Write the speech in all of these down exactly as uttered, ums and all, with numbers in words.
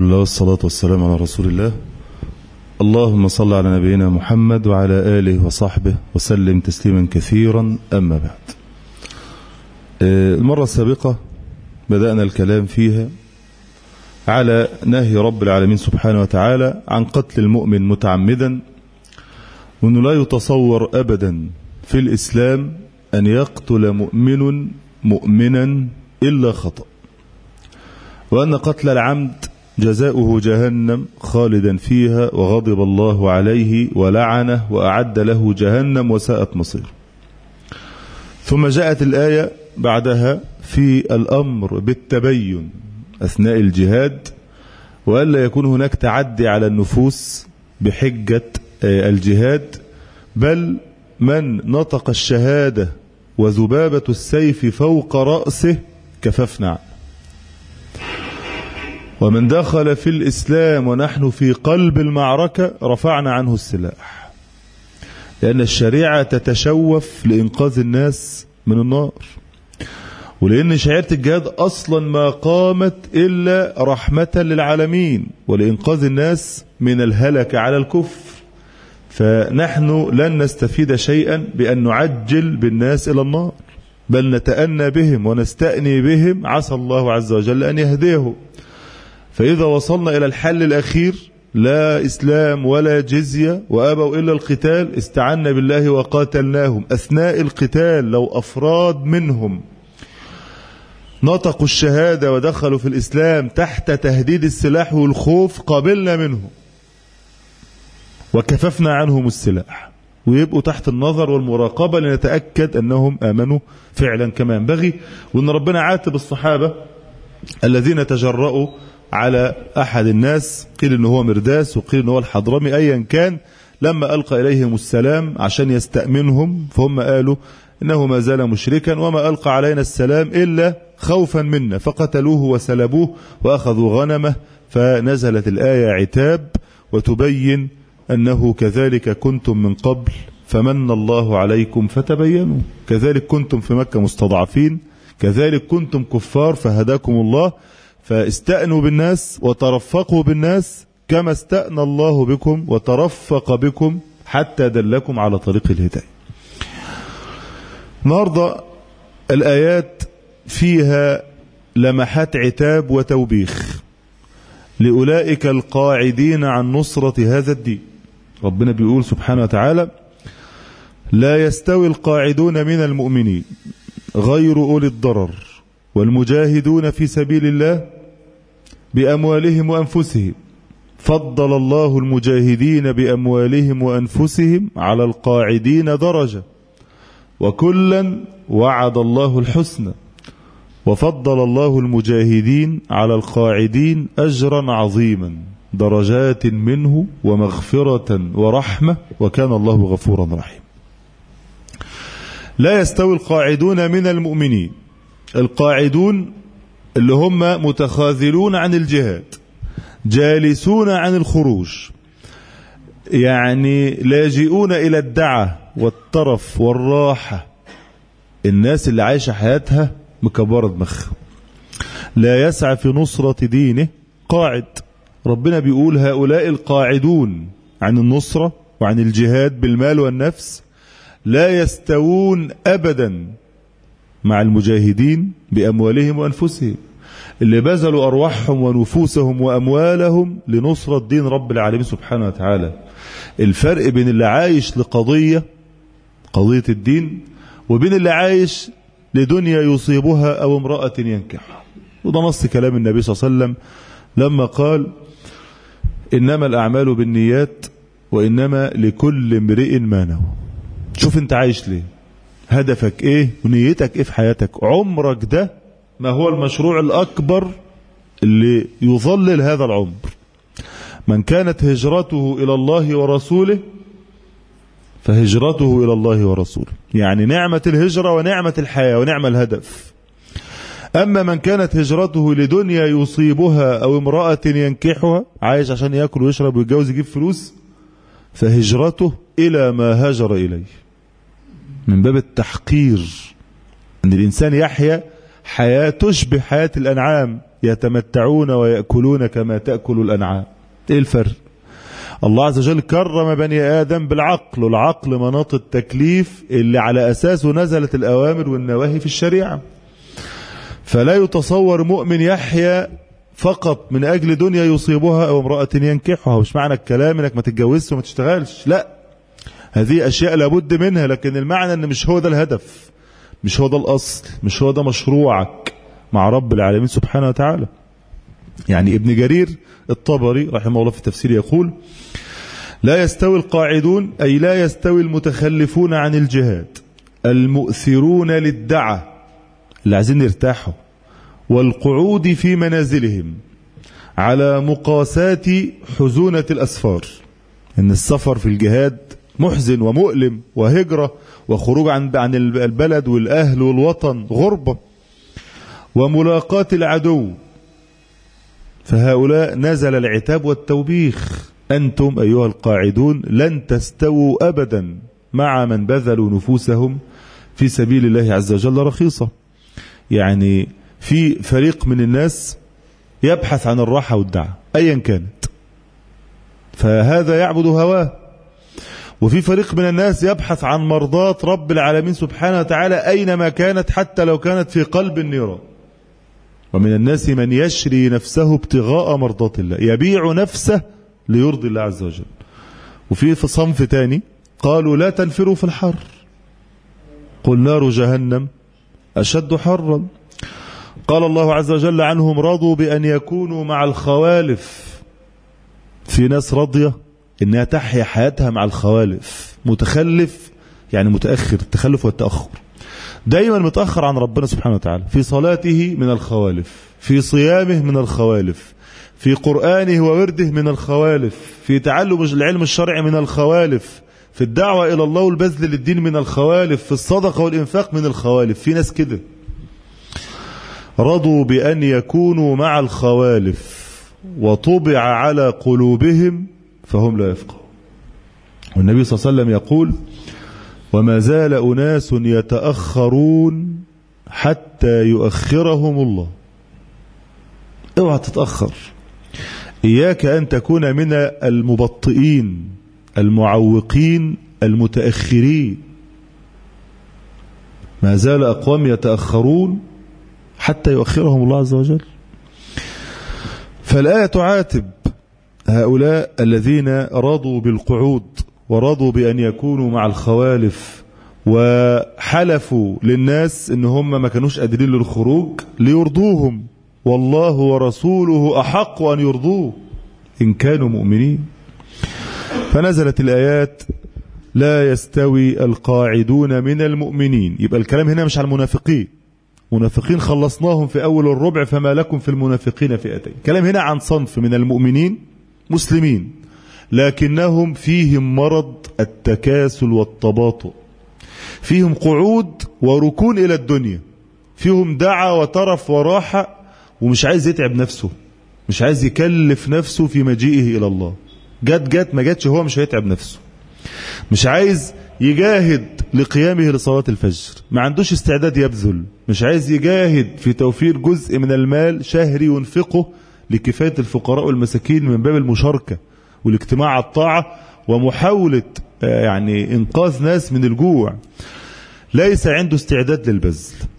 الله والصلاة والسلام على رسول الله. اللهم صل على نبينا محمد وعلى آله وصحبه وسلم تسليما كثيرا. أما بعد، المرة السابقة بدأنا الكلام فيها على نهي رب العالمين سبحانه وتعالى عن قتل المؤمن متعمدا، وأنه لا يتصور أبدا في الإسلام أن يقتل مؤمن مؤمنا إلا خطأ، وأن قتل العمد جزاؤه جهنم خالدا فيها وغضب الله عليه ولعنه وأعد له جهنم وساءت مصير. ثم جاءت الآية بعدها في الأمر بالتبين أثناء الجهاد، وألا يكون هناك تعدي على النفوس بحجة الجهاد، بل من نطق الشهادة وذبابة السيف فوق رأسه كففنا عنه، ومن دخل في الإسلام ونحن في قلب المعركة رفعنا عنه السلاح، لأن الشريعة تتشوف لإنقاذ الناس من النار، ولأن شعيرة الجهاد أصلا ما قامت إلا رحمة للعالمين ولإنقاذ الناس من الهلك على الكفر. فنحن لن نستفيد شيئا بأن نعجل بالناس إلى النار، بل نتأنى بهم ونستأني بهم، عسى الله عز وجل أن يهديه. فإذا وصلنا إلى الحل الأخير، لا إسلام ولا جزية وأبوا إلا القتال، استعنا بالله وقاتلناهم. أثناء القتال لو أفراد منهم نطقوا الشهادة ودخلوا في الإسلام تحت تهديد السلاح والخوف، قابلنا منهم وكففنا عنهم السلاح، ويبقوا تحت النظر والمراقبة لنتأكد أنهم آمنوا فعلا كما ينبغي. وأن ربنا عاتب الصحابة الذين تجرؤوا على أحد الناس، قيل إنه هو مرداس وقيل إنه هو الحضرمي، أيا كان، لما ألقى إليهم السلام عشان يستأمنهم، فهم قالوا إنه ما زال مشركا وما ألقى علينا السلام إلا خوفا منا، فقتلوه وسلبوه وأخذوا غنمه. فنزلت الآية عتاب وتبين أنه كذلك كنتم من قبل فمن الله عليكم فتبينوا، كذلك كنتم في مكة مستضعفين، كذلك كنتم كفار فهداكم الله، فاستأنوا بالناس وترفقوا بالناس كما استأنى الله بكم وترفق بكم حتى دلكم على طريق الهداية. النهارده الآيات فيها لمحات عتاب وتوبيخ لأولئك القاعدين عن نصرة هذا الدين. ربنا بيقول سبحانه وتعالى: لا يستوي القاعدون من المؤمنين غير أولي الضرر والمجاهدون في سبيل الله بأموالهم وأنفسهم، فضل الله المجاهدين بأموالهم وأنفسهم على القاعدين درجة، وكلا وعد الله الحسنى، وفضل الله المجاهدين على القاعدين أجرا عظيما، درجات منه ومغفرة ورحمة، وكان الله غفورا رحيما. لا يستوي القاعدون من المؤمنين، القاعدون اللي هم متخاذلون عن الجهاد، جالسون عن الخروج، يعني لاجئون إلى الدعة والطرف والراحة، الناس اللي عايشة حياتها مكبرة دماغها، لا يسعى في نصرة دينه قاعد. ربنا بيقول: هؤلاء القاعدون عن النصرة وعن الجهاد بالمال والنفس لا يستوون أبدا مع المجاهدين بأموالهم وأنفسهم، اللي بذلوا أرواحهم ونفوسهم وأموالهم لنصرة دين رب العالمين سبحانه وتعالى. الفرق بين اللي عايش لقضية قضية الدين وبين اللي عايش لدنيا يصيبها أو امرأة ينكحها. وده نص كلام النبي صلى الله عليه وسلم لما قال: إنما الأعمال بالنيات وإنما لكل امرئ ما نوى. شوف انت عايش ليه، هدفك ايه ونيتك ايه في حياتك. عمرك ده ما هو المشروع الأكبر اللي يظلل هذا العمر. من كانت هجرته إلى الله ورسوله فهجرته إلى الله ورسوله، يعني نعمة الهجرة ونعمة الحياة ونعمة الهدف. أما من كانت هجرته لدنيا يصيبها أو امرأة ينكحها، عايش عشان يأكل ويشرب ويتجوز يجيب فلوس، فهجرته إلى ما هاجر إليه، من باب التحقير، أن الإنسان يحيا حياة تشبه حياة الأنعام، يتمتعون ويأكلون كما تأكل الأنعام. إيه الفرق؟ الله عز وجل كرم بني آدم بالعقل، والعقل مناط التكليف اللي على أساسه نزلت الأوامر والنواهي في الشريعة. فلا يتصور مؤمن يحيا فقط من أجل دنيا يصيبها أو امرأة ينكحها. مش معنى الكلام إنك ما تتجوزش وما تشتغلش، لا، هذه أشياء لابد منها، لكن المعنى أن مش هو ده الهدف، مش هو ده الأصل، مش هو ده مشروعك مع رب العالمين سبحانه وتعالى. يعني ابن جرير الطبري رحمه الله في التفسير يقول: لا يستوي القاعدون، أي لا يستوي المتخلفون عن الجهاد، المؤثرون للدعة اللي عايزين يرتاحوا، والقعود في منازلهم، على مقاسات حزونة الأسفار. إن السفر في الجهاد محزن ومؤلم، وهجرة وخروج عن عن البلد والأهل والوطن، غربة وملاقاة العدو. فهؤلاء نزل العتاب والتوبيخ: أنتم أيها القاعدون لن تستووا أبدا مع من بذلوا نفوسهم في سبيل الله عز وجل رخيصة. يعني في فريق من الناس يبحث عن الراحة والدعة أيا كانت، فهذا يعبد هواه. وفي فريق من الناس يبحث عن مرضاة رب العالمين سبحانه وتعالى أينما كانت، حتى لو كانت في قلب النيران. ومن الناس من يشري نفسه ابتغاء مرضات الله، يبيع نفسه ليرضي الله عز وجل. وفي في صنف تاني قالوا: لا تنفروا في الحر، قل نار جهنم أشد حرا. قال الله عز وجل عنهم: رضوا بأن يكونوا مع الخوالف. في ناس راضية إنها تحيا حياتها مع الخوالف. متخلف يعني متأخر، التخلف والتأخر، دايما متأخر عن ربنا سبحانه وتعالى، في صلاته من الخوالف، في صيامه من الخوالف، في قرآنه وورده من الخوالف، في تعلم العلم الشرعي من الخوالف، في الدعوة إلى الله والبذل للدين من الخوالف، في الصدقة والإنفاق من الخوالف. في ناس كده رضوا بأن يكونوا مع الخوالف، وطبع على قلوبهم فهم لا يفقهون. والنبي صلى الله عليه وسلم يقول: وما زال أناس يتأخرون حتى يؤخرهم الله. اوعى تتأخر، إياك أن تكون من المبطئين المعوقين المتأخرين. ما زال أقوام يتأخرون حتى يؤخرهم الله عز وجل. فالآية تعاتب هؤلاء الذين رضوا بالقعود، ورضوا بأن يكونوا مع الخوالف، وحلفوا للناس إن هم ما كانوش قادرين للخروج ليرضوهم، والله ورسوله أحق أن يرضوه إن كانوا مؤمنين. فنزلت الآيات: لا يستوي القاعدون من المؤمنين. يبقى الكلام هنا مش على المنافقين، منافقين خلصناهم في أول الربع، فما لكم في المنافقين فئتين. كلام هنا عن صنف من المؤمنين مسلمين، لكنهم فيهم مرض التكاسل والتباطؤ، فيهم قعود وركون إلى الدنيا، فيهم دعة وترف وراحة، ومش عايز يتعب نفسه، مش عايز يكلف نفسه في مجيئه إلى الله. جات جات ما جاتش، هو مش هيتعب نفسه. مش عايز يجاهد لقيامه لصلاة الفجر، ما عندوش استعداد يبذل. مش عايز يجاهد في توفير جزء من المال شهري ينفقه لكفاية الفقراء والمساكين من باب المشاركة والاجتماع على الطاعة ومحاولة يعني إنقاذ ناس من الجوع. ليس عنده استعداد للبذل.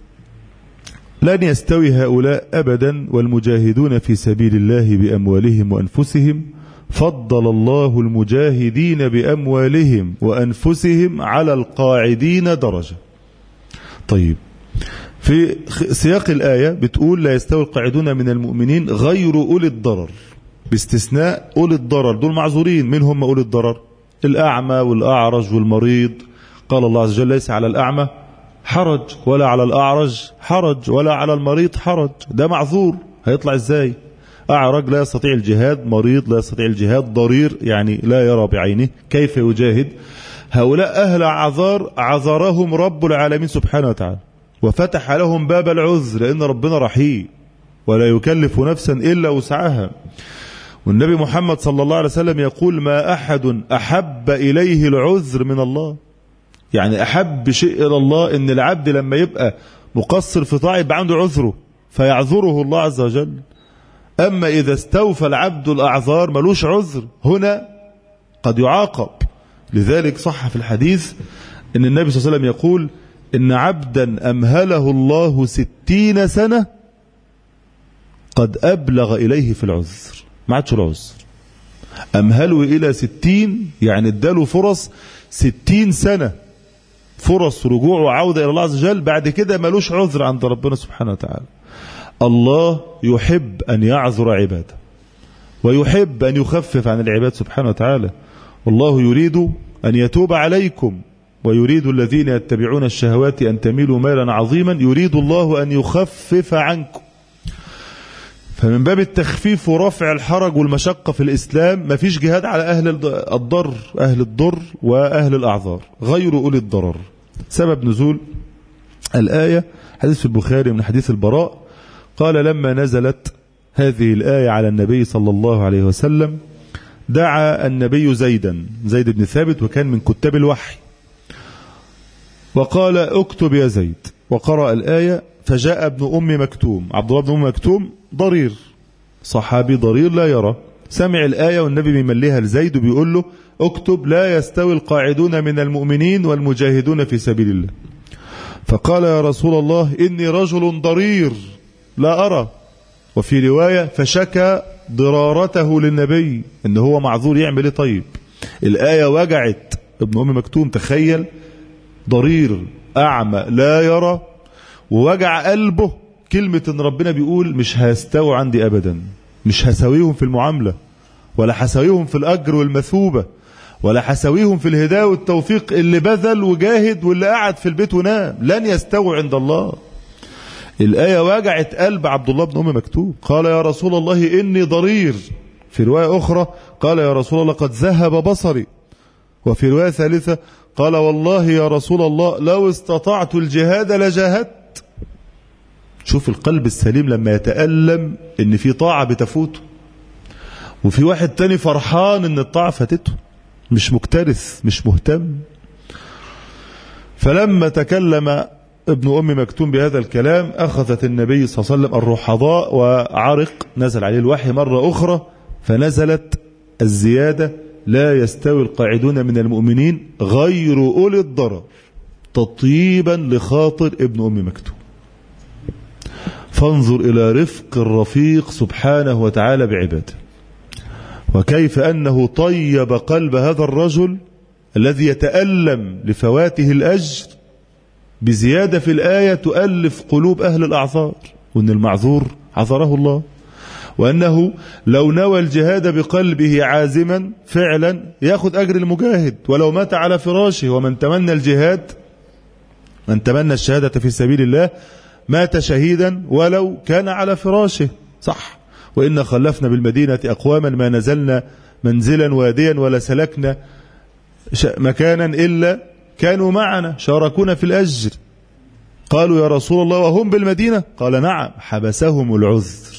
لن يستوي هؤلاء أبدا والمجاهدون في سبيل الله بأموالهم وأنفسهم. فضل الله المجاهدين بأموالهم وأنفسهم على القاعدين درجة. طيب، في سياق الآية بتقول: لا يستوي القاعدون من المؤمنين غير أولي الضرر، باستثناء أولي الضرر، دول معذورين. من هم أولي الضرر؟ الأعمى والأعرج والمريض. قال الله عز وجل: ليس على الأعمى حرج، ولا على الأعرج حرج، ولا على المريض حرج. ده معذور، هيطلع ازاي؟ أعرج لا يستطيع الجهاد، مريض لا يستطيع الجهاد، ضرير يعني لا يرى بعينه، كيف يجاهد؟ هؤلاء أهل عذار عذرهم رب العالمين سبحانه وتعالى، وفتح لهم باب العذر، لأن ربنا رحيم ولا يكلف نفسا إلا وسعها. والنبي محمد صلى الله عليه وسلم يقول: ما أحد أحب إليه العذر من الله. يعني أحب شيء إلى الله إن العبد لما يبقى مقصر في طاعة يبقى عنده عذره، فيعذره الله عز وجل. أما إذا استوفى العبد الأعذار ملوش عذر هنا قد يعاقب. لذلك صح في الحديث أن النبي صلى الله عليه وسلم يقول إن عبدا أمهله الله ستين سنة قد أبلغ إليه في العذر، ما عادش العذر. أمهله إلى ستين يعني اداله فرص ستين سنة، فرص رجوع وعودة إلى الله عز وجل، بعد كده ملوش عذر عند ربنا سبحانه وتعالى. الله يحب أن يعذر عباده ويحب أن يخفف عن العباد سبحانه وتعالى. والله يريد أن يتوب عليكم ويريد الذين يتبعون الشهوات أن تميلوا ميلا عظيما، يريد الله أن يخفف عنكم. فمن باب التخفيف ورفع الحرج والمشقة في الإسلام ما فيش جهاد على أهل الضر، أهل الضر وأهل الأعذار غير أولي الضرر. سبب نزول الآية حديث في البخاري من حديث البراء قال لما نزلت هذه الآية على النبي صلى الله عليه وسلم دعا النبي زيدا زيد بن ثابت وكان من كتاب الوحي وقال اكتب يا زيد، وقرأ الآية فجاء ابن أم مكتوم، عبد الله بن أم مكتوم ضرير، صحابي ضرير لا يرى، سمع الآية والنبي بيمليها لزيد وبيقول له اكتب لا يستوي القاعدون من المؤمنين والمجاهدون في سبيل الله. فقال يا رسول الله إني رجل ضرير لا أرى. وفي رواية فشكى ضرارته للنبي إن هو معذور يعمل إيه. طيب الآية وجعت ابن أم مكتوم، تخيل ضرير أعمى لا يرى ووجع قلبه كلمة إن ربنا بيقول مش هيستوى عندي أبدا، مش هساويهم في المعاملة ولا هساويهم في الأجر والمثوبة ولا هساويهم في الهداية والتوفيق، اللي بذل وجاهد واللي قعد في البيت ونام لن يستوى عند الله. الآية وجعت قلب عبد الله بن أم مكتوم، قال يا رسول الله إني ضرير. في رواية أخرى قال يا رسول الله قد ذهب بصري. وفي رواية ثالثة قال والله يا رسول الله لو استطعت الجهاد لجاهدت. شوف القلب السليم لما يتألم إن في طاعة بتفوته، وفي واحد تاني فرحان إن الطاعة فاتته، مش مكترث مش مهتم. فلما تكلم ابن أم مكتوم بهذا الكلام أخذت النبي صلى الله عليه وسلم الرحضاء وعرق، نزل عليه الوحي مرة أخرى فنزلت الزيادة لا يستوي القاعدون من المؤمنين غير أولي الضرر تطيبا لخاطر ابن أم مكتوم. فانظر إلى رفق الرفيق سبحانه وتعالى بعباده، وكيف أنه طيب قلب هذا الرجل الذي يتألم لفواته الأجر بزيادة في الآية تؤلف قلوب أهل الأعذار، وأن المعذور عذره الله، وأنه لو نوى الجهاد بقلبه عازما فعلا يأخذ أجر المجاهد ولو مات على فراشه. ومن تمنى الجهاد من تمنى الشهادة في سبيل الله مات شهيدا ولو كان على فراشه. صح، وإن خلفنا بالمدينة أقواما ما نزلنا منزلا واديا ولا سلكنا مكانا إلا كانوا معنا شاركونا في الأجر. قالوا يا رسول الله وهم بالمدينة؟ قال نعم حبسهم العذر.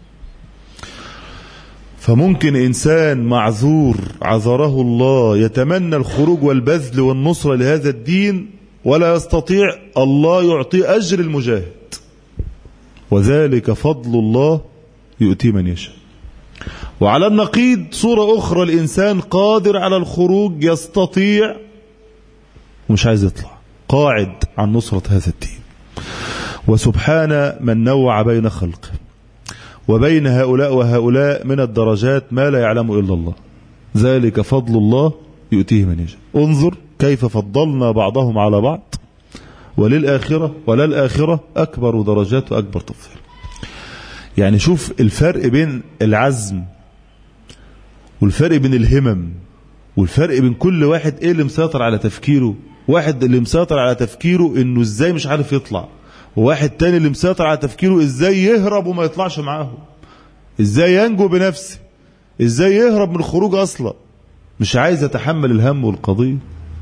فممكن إنسان معذور عذره الله يتمنى الخروج والبذل والنصرة لهذا الدين ولا يستطيع، الله يعطي أجر المجاهد، وذلك فضل الله يؤتي من يشاء. وعلى النقيض صورة أخرى الإنسان قادر على الخروج يستطيع ومش عايز يطلع، قاعد عن نصرة هذا الدين. وسبحان من نوع بين خلقه وبين هؤلاء وهؤلاء من الدرجات ما لا يعلم إلا الله، ذلك فضل الله يؤتيه من يشاء. انظر كيف فضلنا بعضهم على بعض، وللآخرة وللآخرة أكبر درجات وأكبر تفضيل. يعني شوف الفرق بين العزم والفرق بين الهمم والفرق بين كل واحد ايه اللي مسيطر على تفكيره. واحد اللي مسيطر على تفكيره انه ازاي مش عارف يطلع، وواحد تاني اللي مسيطر على تفكيره ازاي يهرب وما يطلعش معاهم، ازاي ينجو بنفسه، ازاي يهرب من الخروج اصلا، مش عايز يتحمل الهم والقضية.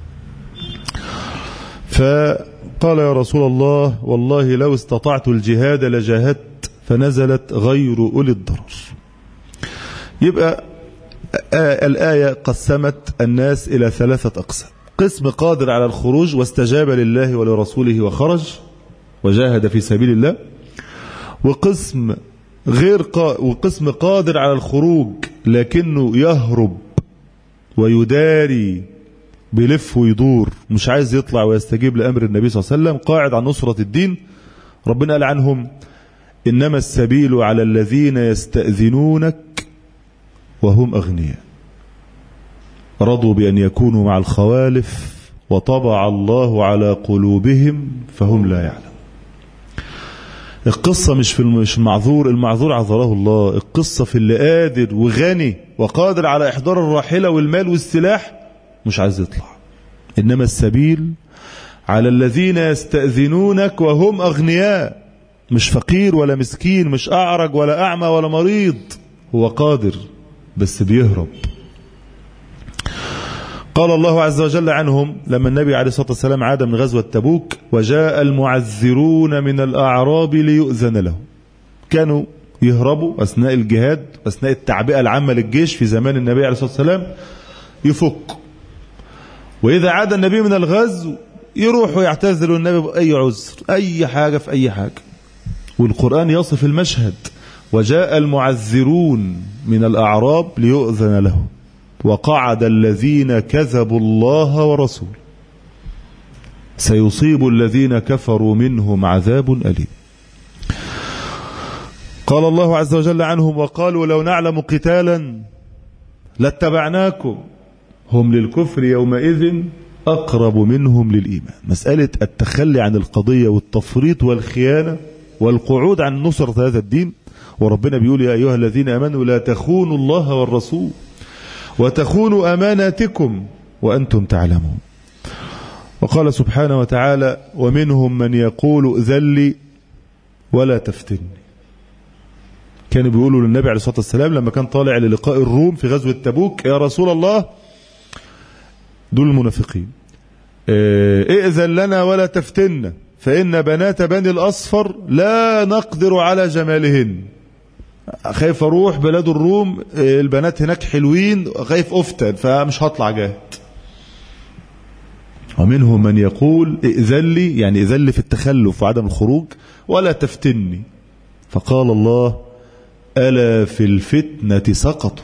فقال يا رسول الله والله لو استطعت الجهاد لجاهدت، فنزلت غير أولي الضرر. يبقى الآية قسمت الناس إلى ثلاثة أقسام: قسم قادر على الخروج واستجاب لله ولرسوله وخرج وجاهد في سبيل الله، وقسم غير قا... وقسم قادر على الخروج لكنه يهرب ويداري، بيلف ويدور، مش عايز يطلع ويستجيب لأمر النبي صلى الله عليه وسلم، قاعد عن نصرة الدين. ربنا قال عنهم: إنما السبيل على الذين يستأذنونك وهم أغنياء رضوا بأن يكونوا مع الخوالف وطبع الله على قلوبهم فهم لا يعلم. القصة مش في المعذور، المعذور عذره الله، القصة في اللي قادر وغني وقادر على إحضار الراحلة والمال والسلاح مش عايز يطلع. إنما السبيل على الذين يستأذنونك وهم أغنياء، مش فقير ولا مسكين، مش أعرج ولا أعمى ولا مريض، هو قادر بس بيهرب. قال الله عز وجل عنهم لما النبي عليه الصلاة والسلام عاد من غزوة تبوك: وجاء المعذرون من الأعراب ليؤذن لهم. كانوا يهربوا أثناء الجهاد، أثناء التعبئة العامة للجيش في زمان النبي عليه الصلاة والسلام، يفك. وإذا عاد النبي من الغزو يروحوا يعتذروا النبي بأي عذر، أي حاجة في أي حاجة. والقرآن يصف المشهد: وجاء المعذرون من الأعراب ليؤذن لهم وقعد الذين كذبوا الله ورسوله سيصيب الذين كفروا منهم عذاب أليم. قال الله عز وجل عنهم: وقالوا لو نعلم قتالا لاتبعناكم هم للكفر يومئذ أقرب منهم للإيمان. مسألة التخلي عن القضية والتفريط والخيانة والقعود عن نصرة هذا الدين. وربنا بيقول: يا أيها الذين آمنوا لا تخونوا الله والرسول وتخونوا أماناتكم وأنتم تعلمون. وقال سبحانه وتعالى: ومنهم من يقول ائذن لي ولا تفتني. كانوا بيقولوا للنبي عليه الصلاة والسلام لما كان طالع للقاء الروم في غزوة تبوك: يا رسول الله، دول المنافقين، ائذن لنا ولا تفتنا فإن بنات بني الأصفر لا نقدر على جمالهن. خايف اروح بلاد الروم، البنات هناك حلوين، خايف افتن فمش هطلع جاهد. ومنهم من يقول ائذن لي، يعني ائذن لي في التخلف وعدم الخروج، ولا تفتني. فقال الله: ألا في الفتنة سقطوا.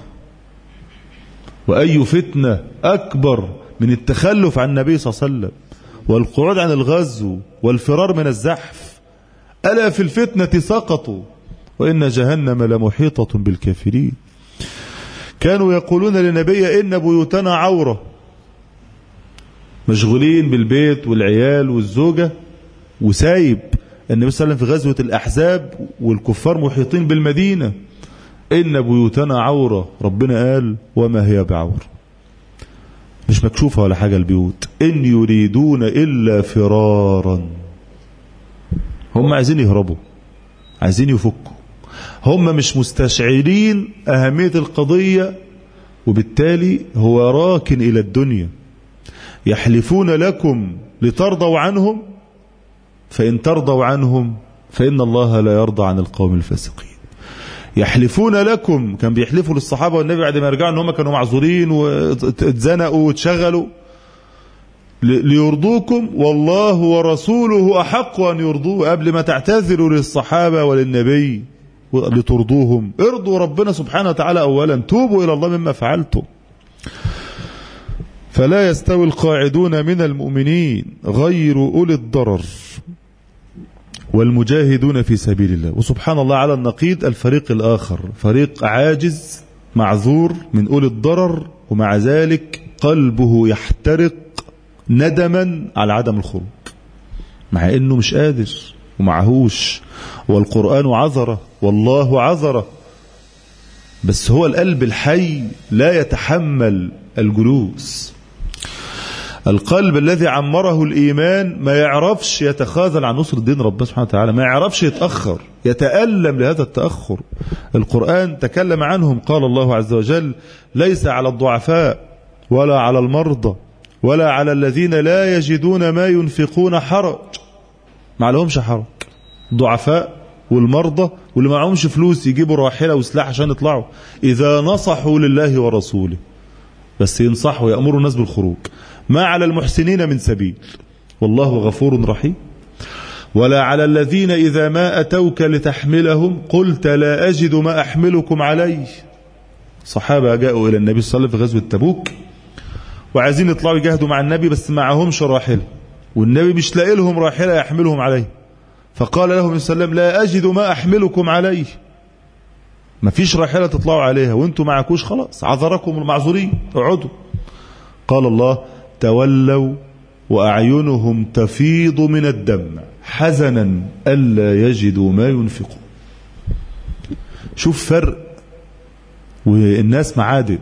وأي فتنة أكبر من التخلف عن النبي صلى الله عليه وسلم والقعود عن الغزو والفرار من الزحف. ألا في الفتنة سقطوا وإن جهنم لمحيطة بالكافرين. كانوا يقولون للنبي: إن بيوتنا عورة، مشغولين بالبيت والعيال والزوجة، وسايب النبي صلى الله عليه وسلم في غزوة الأحزاب والكفار محيطين بالمدينة. إن بيوتنا عورة، ربنا قال: وما هي بعورة، مش مكشوفة ولا حاجة البيوت. إن يريدون إلا فرارا، هم عايزين يهربوا، عايزين يفكوا، هم مش مستشعرين أهمية القضية، وبالتالي هو راكن إلى الدنيا. يحلفون لكم لترضوا عنهم فإن ترضوا عنهم فإن الله لا يرضى عن القوم الفاسقين. يحلفون لكم، كان بيحلفوا للصحابة والنبي بعد ما يرجعوا ان هم كانوا معذورين واتزنقوا واتشغلوا، ليرضوكم والله ورسوله أحق أن يرضوه. قبل ما تعتذروا للصحابة وللنبي لترضوهم، ارضوا ربنا سبحانه وتعالى أولا، توبوا إلى الله مما فعلتم. فلا يستوي القاعدون من المؤمنين غير أولي الضرر والمجاهدون في سبيل الله. وسبحان الله على النقيض الفريق الآخر، فريق عاجز معذور من أولي الضرر، ومع ذلك قلبه يحترق ندما على عدم الخروج، مع انه مش قادر ومعهوش، والقرآن عذره والله عذره، بس هو القلب الحي لا يتحمل الجلوس. القلب الذي عمره الإيمان ما يعرفش يتخاذل عن نصر الدين ربنا سبحانه وتعالى، ما يعرفش يتأخر، يتألم لهذا التأخر. القرآن تكلم عنهم، قال الله عز وجل: ليس على الضعفاء ولا على المرضى ولا على الذين لا يجدون ما ينفقون حرج. ما لهمش حرج، ضعفاء والمرضى واللي ما معهمش فلوس يجيبوا راحلة وسلاح عشان يطلعوا، إذا نصحوا لله ورسوله، بس ينصحوا يأمروا الناس بالخروج. ما على المحسنين من سبيل والله غفور رحيم. ولا على الذين إذا ما أتوك لتحملهم قلت لا أجد ما أحملكم عليه. صحابة جاءوا إلى النبي صلى الله عليه وسلم في غزوة تبوك وعايزين يطلعوا يجاهدوا مع النبي، بس معهمش راحلة، والنبي مش لاقي لهم راحلة يحملهم عليه. فقال لهم صلى الله عليه وسلم لا أجد ما أحملكم عليه، ما فيش راحلة تطلعوا عليها وانتم معكوش، خلاص عذركم المعذورين، اقعدوا. قال الله تولوا وأعينهم تفيض من الدمع حزنا ألا يجدوا ما ينفقون. شوف فرق، والناس معادن،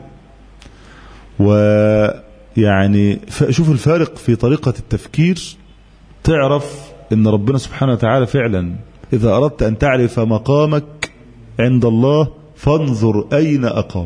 ويعني شوف الفارق في طريقة التفكير، تعرف ان ربنا سبحانه وتعالى فعلا إذا أردت أن تعرف مقامك عند الله فانظر أين أقامك.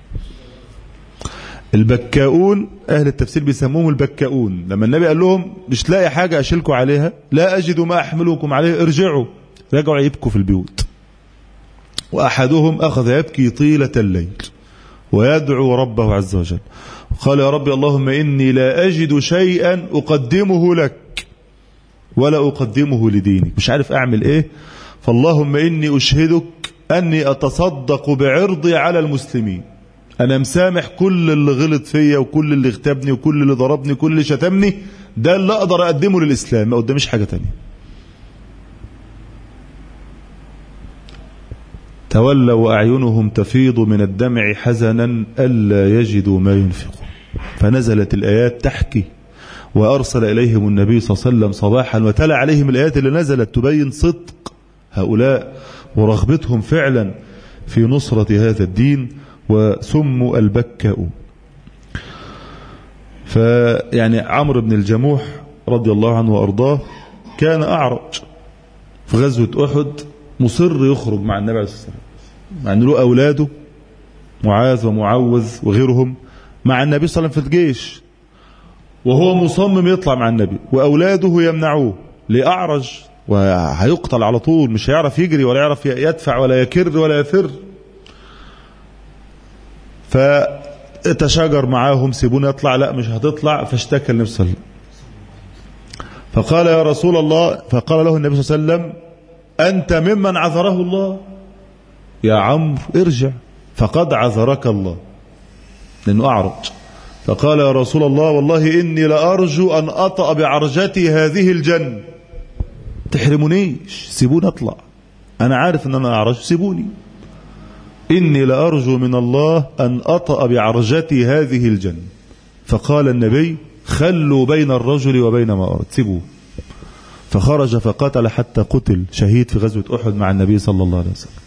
البكاؤون أهل التفسير بيسموهم البكاؤون، لما النبي قال لهم مش لاقي حاجة أشيلكم عليها، لا أجد ما أحملكم عليه، ارجعوا، رجعوا يبكوا في البيوت. وأحدهم أخذ يبكي طيلة الليل ويدعو ربه عز وجل، قال يا رب اللهم إني لا أجد شيئا أقدمه لك ولا أقدمه لدينك، مش عارف أعمل إيه، فاللهم إني أشهدك أني أتصدق بعرضي على المسلمين، أنا مسامح كل اللي غلط فيا وكل اللي اغتابني وكل اللي ضربني وكل اللي شتمني، ده اللي أقدر أقدمه للإسلام، ما قداميش حاجة تانية. تولوا وأعينهم تفيض من الدمع حزنا ألا يجدوا ما ينفقون. فنزلت الآيات تحكي، وأرسل إليهم النبي صلى الله عليه وسلم صباحا وتلا عليهم الآيات اللي نزلت تبين صدق هؤلاء ورغبتهم فعلا في نصرة هذا الدين، وسموا البكاؤون. فيعني عمرو بن الجموح رضي الله عنه وأرضاه كان أعرج في غزوة أحد، مصر يخرج مع النبي عليه الصلاة والسلام، مع أن له أولاده معاذ ومعوذ وغيرهم مع النبي صلى الله عليه وسلم في الجيش، وهو مصمم يطلع مع النبي وأولاده يمنعوه لأعرج وهيقتل على طول، مش هيعرف يجري ولا يعرف يدفع ولا يكر ولا يفر. فتشاجر معاهم سيبوني اطلع، لا مش هتطلع، فاشتكى النبي صلى الله عليه وسلم فقال يا رسول الله، فقال له النبي صلى الله عليه وسلم أنت ممن عذره الله يا عمرو ارجع فقد عذرك الله، لأنه أعرج. فقال يا رسول الله والله إني لأرجو أن أطأ بعرجتي هذه الجنة، تحرمونيش، سيبوني أطلع، أنا عارف أن أنا أعرج، سيبوني، إني لأرجو من الله أن أطأ بعرجتي هذه الجنة. فقال النبي خلوا بين الرجل وبين ما أرد، سيبوه. فخرج فقتل حتى قتل شهيد في غزوة أحد مع النبي صلى الله عليه وسلم.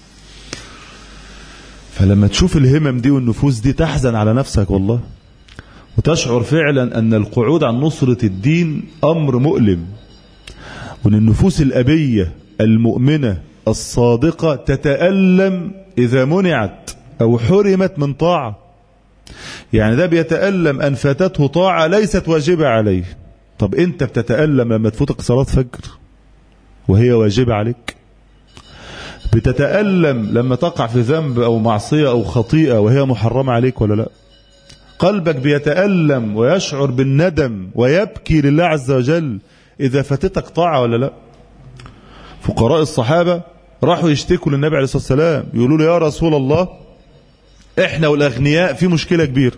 فلما تشوف الهمم دي والنفوس دي تحزن على نفسك والله، وتشعر فعلا أن القعود عن نصرة الدين أمر مؤلم، وأن النفوس الأبية المؤمنة الصادقة تتألم إذا منعت أو حرمت من طاعة. يعني ده بيتألم أن فاتته طاعة ليست واجبة عليه. طب أنت بتتألم لما تفوتك صلاة فجر وهي واجبة عليك؟ بتتألم لما تقع في ذنب أو معصية أو خطيئة وهي محرمة عليك ولا لا؟ قلبك بيتألم ويشعر بالندم ويبكي لله عز وجل إذا فاتتك طاعة ولا لا؟ فقراء الصحابة راحوا يشتكوا للنبي عليه الصلاة والسلام، يقولوا له يا رسول الله احنا والأغنياء في مشكلة كبيرة،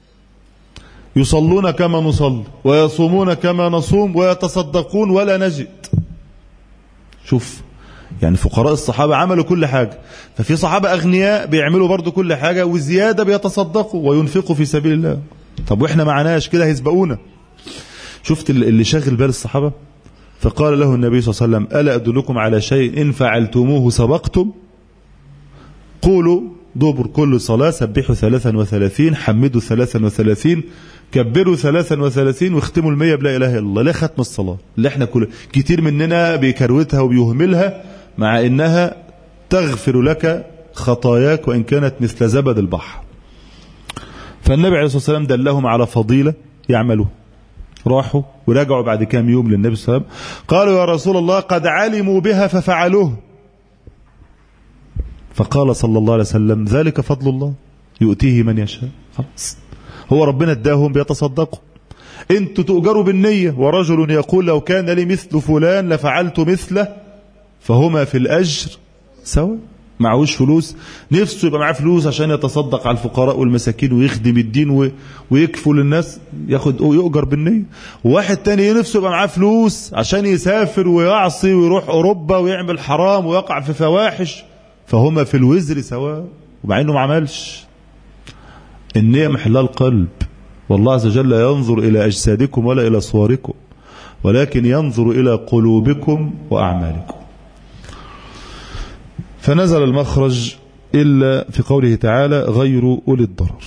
يصلون كما نصلي ويصومون كما نصوم ويتصدقون ولا نجد. شوف يعني فقراء الصحابة عملوا كل حاجة، ففي صحابة أغنياء بيعملوا برضو كل حاجة وزيادة بيتصدقوا وينفقوا في سبيل الله. طب وإحنا معناش كده هيسبقونا. شفت اللي شاغل بال الصحابة؟ فقال له النبي صلى الله عليه وسلم ألا أدلكم على شيء إن فعلتموه سبقتم؟ قولوا دبر كل صلاة سبحوا ثلاثا وثلاثين، حمدوا ثلاثا وثلاثين، كبروا ثلاثا وثلاثين، واختموا المية بلا إله إلا الله. لا ختم الصلاة اللي احنا كل كتير مننا بيكروتها وبيهملها، مع إنها تغفر لك خطاياك وإن كانت مثل زبد البحر. فالنبي عليه الصلاة والسلام دلهم على فضيلة يعملوا. راحوا ورجعوا بعد كام يوم للنبي صلى الله عليه وسلم، قالوا يا رسول الله قد علموا بها ففعلوه. فقال صلى الله عليه وسلم ذلك فضل الله يؤتيه من يشاء. خلاص هو ربنا اداهم بيتصدقوا، انتوا تؤجروا بالنية، ورجل يقول لو كان لي مثل فلان لفعلت مثله، فهما في الأجر سواء. معهوش فلوس، نفسه يبقى معاه فلوس عشان يتصدق على الفقراء والمساكين ويخدم الدين ويكفوا للناس، ياخد يؤجر بالنية. وواحد تاني نفسه يبقى معاه فلوس عشان يسافر ويعصي ويروح أوروبا ويعمل حرام ويقع في فواحش، فهما في الوزر سواء، ومع انه ما عملش. النية محلها القلب، والله عز وجل لا ينظر إلى أجسادكم ولا إلى صوركم، ولكن ينظر إلى قلوبكم وأعمالكم. فنزل المخرج إلا في قوله تعالى غير أولي الضرر.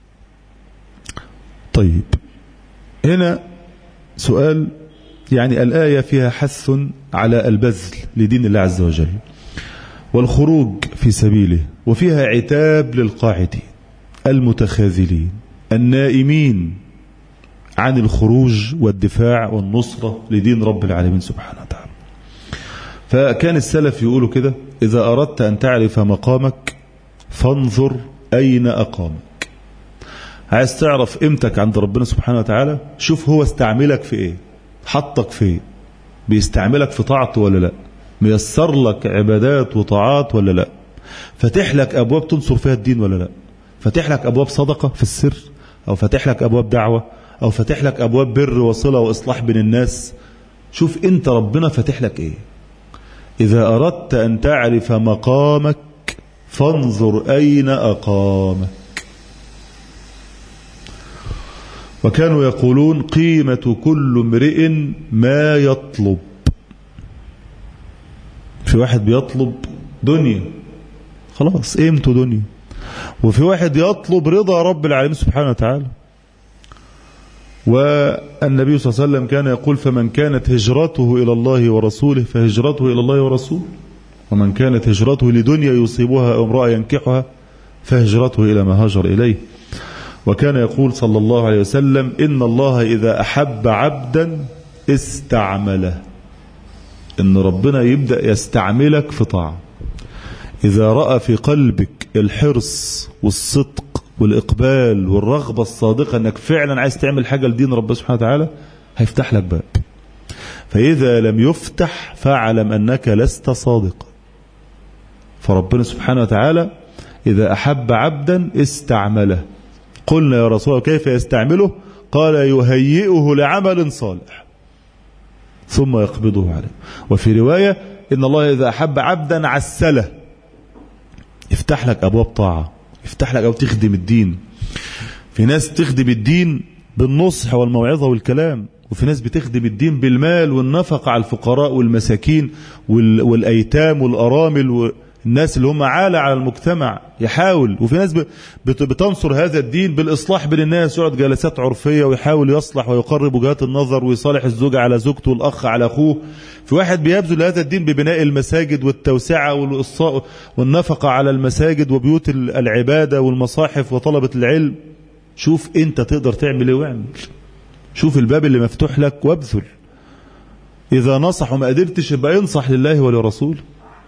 طيب، هنا سؤال، يعني الآية فيها حث على البذل لدين الله عز وجل والخروج في سبيله، وفيها عتاب للقاعدين المتخاذلين النائمين عن الخروج والدفاع والنصرة لدين رب العالمين سبحانه وتعالى. فكان السلف يقولوا كده: إذا أردت أن تعرف مقامك فانظر أين أقامك. عايز تعرف قيمتك عند ربنا سبحانه وتعالى، شوف هو استعملك في إيه، حطك في إيه، بيستعملك في طاعته ولا لا، ميسر لك عبادات وطاعات ولا لا، فتح لك أبواب تنصر فيها الدين ولا لا، فتح لك أبواب صدقة في السر، أو فتح لك أبواب دعوة، أو فتح لك أبواب بر وصلة وإصلاح بين الناس. شوف أنت ربنا فتح لك إيه. إذا أردت أن تعرف مقامك فانظر أين أقامك. وكانوا يقولون قيمة كل امرئ ما يطلب. في واحد بيطلب دنيا، خلاص قيمته دنيا. وفي واحد يطلب رضا رب العالمين سبحانه وتعالى. والنبي صلى الله عليه وسلم كان يقول: فمن كانت هجرته إلى الله ورسوله فهجرته إلى الله ورسوله، ومن كانت هجرته لدنيا يصيبها أو امرأة ينكحها فهجرته إلى ما هاجر إليه. وكان يقول صلى الله عليه وسلم: إن الله إذا أحب عبدا استعمله. إن ربنا يبدأ يستعملك في طاعة. إذا رأى في قلبك الحرص والصدق والإقبال والرغبة الصادقة أنك فعلا عايز تعمل حاجة لدين ربنا سبحانه وتعالى، هيفتح لك باب. فإذا لم يفتح فاعلم أنك لست صادقا. فربنا سبحانه وتعالى إذا أحب عبدا استعمله. قلنا يا رسول الله كيف يستعمله؟ قال: يهيئه لعمل صالح ثم يقبضه عليه. وفي رواية: إن الله إذا أحب عبدا عسله. يفتح لك أبواب طاعة، يفتح لك أو تخدم الدين. في ناس تخدم الدين بالنصح والموعظة والكلام، وفي ناس بتخدم الدين بالمال والنفقة على الفقراء والمساكين والأيتام والأرامل والناس اللي هم عالة على المجتمع، يحاول. وفي ناس بتنصر هذا الدين بالإصلاح بين الناس، يقعد جلسات عرفية ويحاول يصلح ويقرب وجهات النظر ويصالح الزوجة على زوجته والأخ على أخوه. في واحد بيبذل هذا الدين ببناء المساجد والتوسعة والنفقة على المساجد وبيوت العبادة والمصاحف وطلبة العلم. شوف أنت تقدر تعمل ايه واعمل. شوف الباب اللي مفتوح لك وابذل. إذا نصح وما قدرتش يبقى ينصح لله ولرسوله.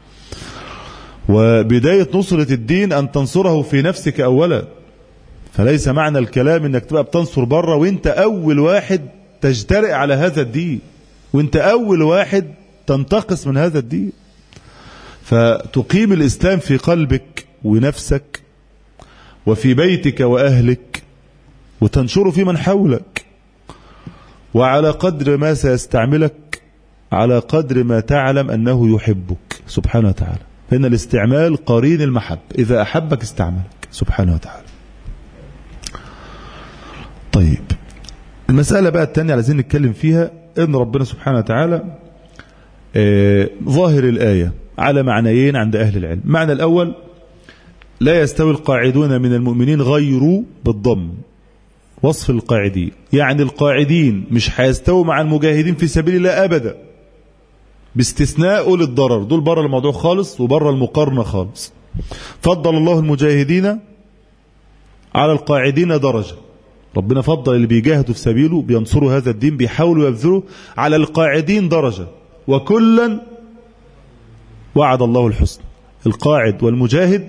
وبداية نصرة الدين أن تنصره في نفسك أولا. فليس معنى الكلام أنك تبقى بتنصر بره وانت أول واحد تجترئ على هذا الدين، وانت أول واحد تنتقص من هذا الدين. فتقيم الإسلام في قلبك ونفسك وفي بيتك وأهلك، وتنشره في من حولك. وعلى قدر ما سيستعملك على قدر ما تعلم أنه يحبك سبحانه وتعالى. فإن الاستعمال قرين المحب، إذا أحبك استعملك سبحانه وتعالى. طيب، المسألة بقى الثانية عايزين نتكلم فيها، إن ربنا سبحانه وتعالى آه ظاهر الآية على معنيين عند أهل العلم. معنى الأول: لا يستوي القاعدون من المؤمنين غير بالضم، وصف القاعدين، يعني القاعدين مش هيستووا مع المجاهدين في سبيل الله أبدا، باستثناء أولي الضرر. دول بره الموضوع خالص وبره المقارنة خالص. فضل الله المجاهدين على القاعدين درجة. ربنا فضل اللي بيجاهدوا في سبيله، بينصروا هذا الدين، بيحاولوا يبذلوا، على القاعدين درجة. وكلا وعد الله الحسنى. القاعد والمجاهد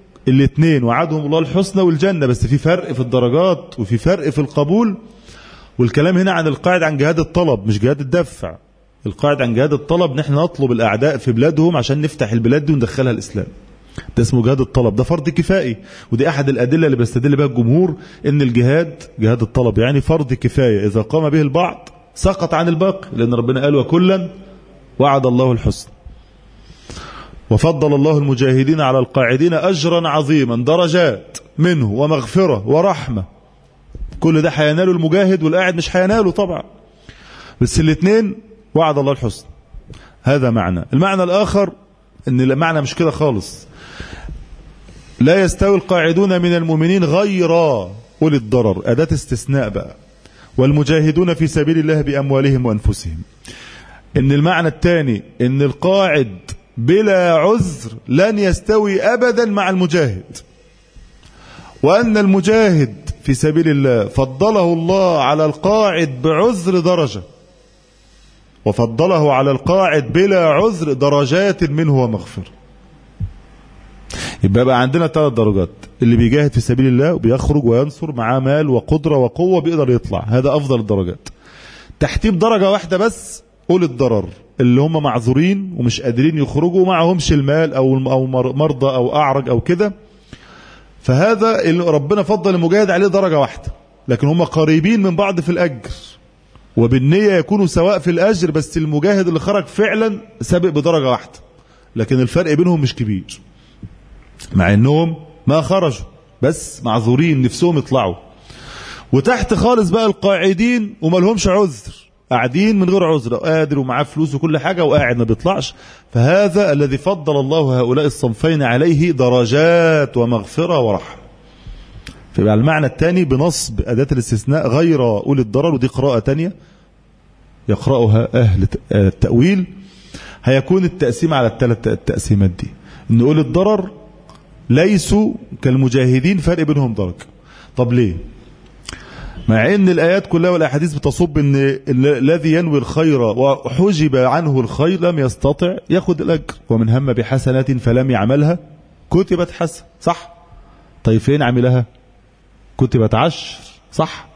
الاثنين وعدهم الله الحسنى والجنة، بس في فرق في الدرجات وفي فرق في القبول. والكلام هنا عن القاعد عن جهاد الطلب مش جهاد الدفع. القاعد عن جهاد الطلب نحن نطلب الأعداء في بلادهم عشان نفتح البلاد دي وندخلها الإسلام، ده اسمه جهاد الطلب، ده فرض كفائي. ودي أحد الأدلة اللي بيستدل بها الجمهور إن الجهاد جهاد الطلب يعني فرض كفاية، إذا قام به البعض سقط عن الباقي، لأن ربنا قال وكلا وعد الله الحسنى وفضل الله المجاهدين على القاعدين أجرا عظيما، درجات منه ومغفرة ورحمة. كل ده هيناله المجاهد والقاعد مش هيناله طبعا، بس الاثنين وعد الله الحسنى. هذا معنى. المعنى الآخر ان المعنى مش كده خالص، لا يستوي القاعدون من المؤمنين غير أولي الضرر، أداة استثناء بقى، والمجاهدون في سبيل الله بأموالهم وأنفسهم. ان المعنى الثاني ان القاعد بلا عذر لن يستوي أبدا مع المجاهد، وأن المجاهد في سبيل الله فضله الله على القاعد بعذر درجة، وفضله على القاعد بلا عذر درجات منه ومغفرة. يبقى بقى عندنا ثلاث درجات، اللي بيجاهد في سبيل الله وبيخرج وينصر معاه مال وقدرة وقوة بيقدر يطلع، هذا أفضل الدرجات. تحتيب درجة واحدة بس أولي الضرر، اللي هم معذورين ومش قادرين يخرجوا ومعهمش المال أو أو مرضى أو أعرج أو كده، فهذا اللي ربنا فضل المجاهد عليه درجة واحدة، لكن هم قريبين من بعض في الأجر وبالنية يكونوا سواء في الأجر، بس المجاهد اللي خرج فعلا سابق بدرجة واحدة، لكن الفرق بينهم مش كبير، مع انهم ما خرجوا بس معذورين نفسهم يطلعوا. وتحت خالص بقى القاعدين وما لهمش عذر، قاعدين من غير عذر، قادر ومعاه فلوس وكل حاجة وقاعد ما بيطلعش، فهذا الذي فضل الله هؤلاء الصنفين عليه درجات ومغفرة ورحمة. فيبقى المعنى الثاني بنصب أداة الاستثناء غير أولي الضرر، ودي قراءة تانية يقرأها أهل التأويل، هيكون التقسيم على الثلاث التقسيمات دي، إن أولي الضرر ليسوا كالمجاهدين فرق بينهم درجة. طب ليه؟ مع ان الايات كلها والاحاديث بتصب ان الذي ينوي الخير وحجب عنه الخير لم يستطع ياخد الاجر، ومن هم بحسنة فلم يعملها كتبت حسنة، صح؟ طيب فين عملها؟ كتبت عشر، صح؟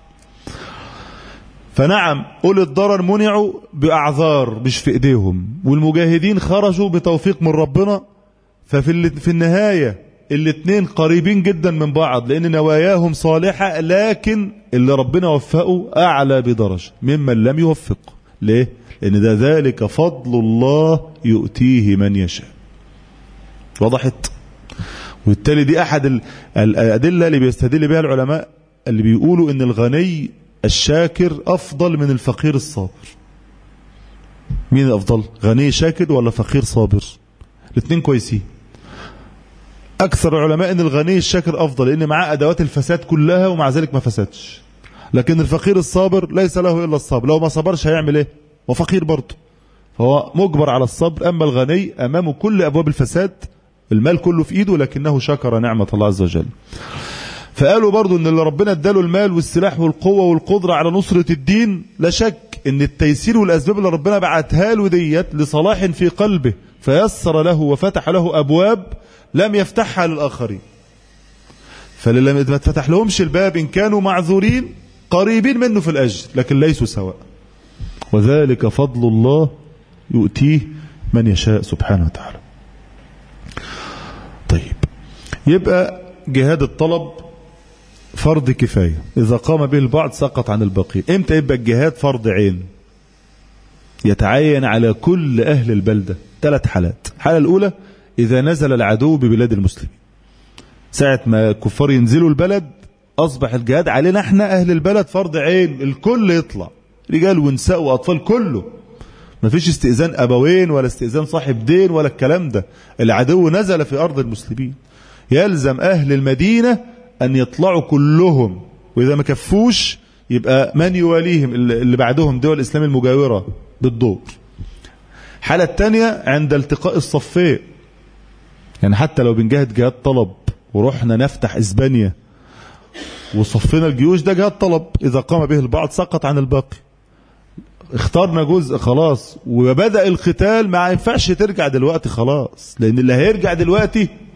فنعم أولي الضرر منعوا بأعذار مش في ايديهم، والمجاهدين خرجوا بتوفيق من ربنا، ففي في النهاية الاثنين قريبين جدا من بعض، لأن نواياهم صالحة، لكن اللي ربنا وفقه أعلى بدرجة ممن لم يوفقه. ليه؟ لأن ده ذلك فضل الله يؤتيه من يشاء. وضحت؟ وبالتالي دي أحد الأدلة اللي بيستدل بها العلماء اللي بيقولوا إن الغني الشاكر أفضل من الفقير الصابر. مين الأفضل؟ غني شاكر ولا فقير صابر؟ الاثنين كويسين. أكثر العلماء أن الغني الشاكر أفضل، لأن معاه أدوات الفساد كلها ومع ذلك ما فسدش. لكن الفقير الصابر ليس له إلا الصبر، لو ما صبرش هيعمل إيه؟ وفقير برضه، فهو مجبر على الصبر. أما الغني أمامه كل أبواب الفساد، المال كله في إيده، لكنه شكر نعمة الله عز وجل. فقالوا برضه أن اللي ربنا اداله المال والسلاح والقوة والقدرة على نصرة الدين، لا شك أن التيسير والأسباب اللي ربنا بعتها له ديت لصلاح في قلبه، فيسر له وفتح له أبواب لم يفتحها للآخرين. فلما ما فتح لهمش الباب إن كانوا معذورين قريبين منه في الأجر، لكن ليسوا سواء. وذلك فضل الله يؤتيه من يشاء سبحانه وتعالى. طيب، يبقى جهاد الطلب فرض كفاية، إذا قام به البعض سقط عن الباقي. إمتى يبقى الجهاد فرض عين؟ يتعين على كل أهل البلدة. ثلاث حالات. الحالة الأولى إذا نزل العدو ببلاد المسلمين، ساعة ما الكفار ينزلوا البلد أصبح الجهاد علينا احنا أهل البلد فرض عين، الكل يطلع، رجال ونساء وأطفال، كله، ما فيش استئذان أبوين ولا استئذان صاحب دين ولا الكلام ده. العدو نزل في أرض المسلمين، يلزم أهل المدينة أن يطلعوا كلهم، وإذا ما كفوش يبقى من يواليهم اللي بعدهم دول الإسلام المجاورة بالدور. حالة الثانية عند التقاء الصفين، يعني حتى لو بنجاهد جهاد طلب ورحنا نفتح إسبانيا وصفنا الجيوش، ده جهاد طلب، إذا قام به البعض سقط عن الباقي. اختارنا جزء خلاص وبدأ القتال، ما ينفعش ترجع دلوقتي خلاص، لأن اللي هيرجع دلوقتي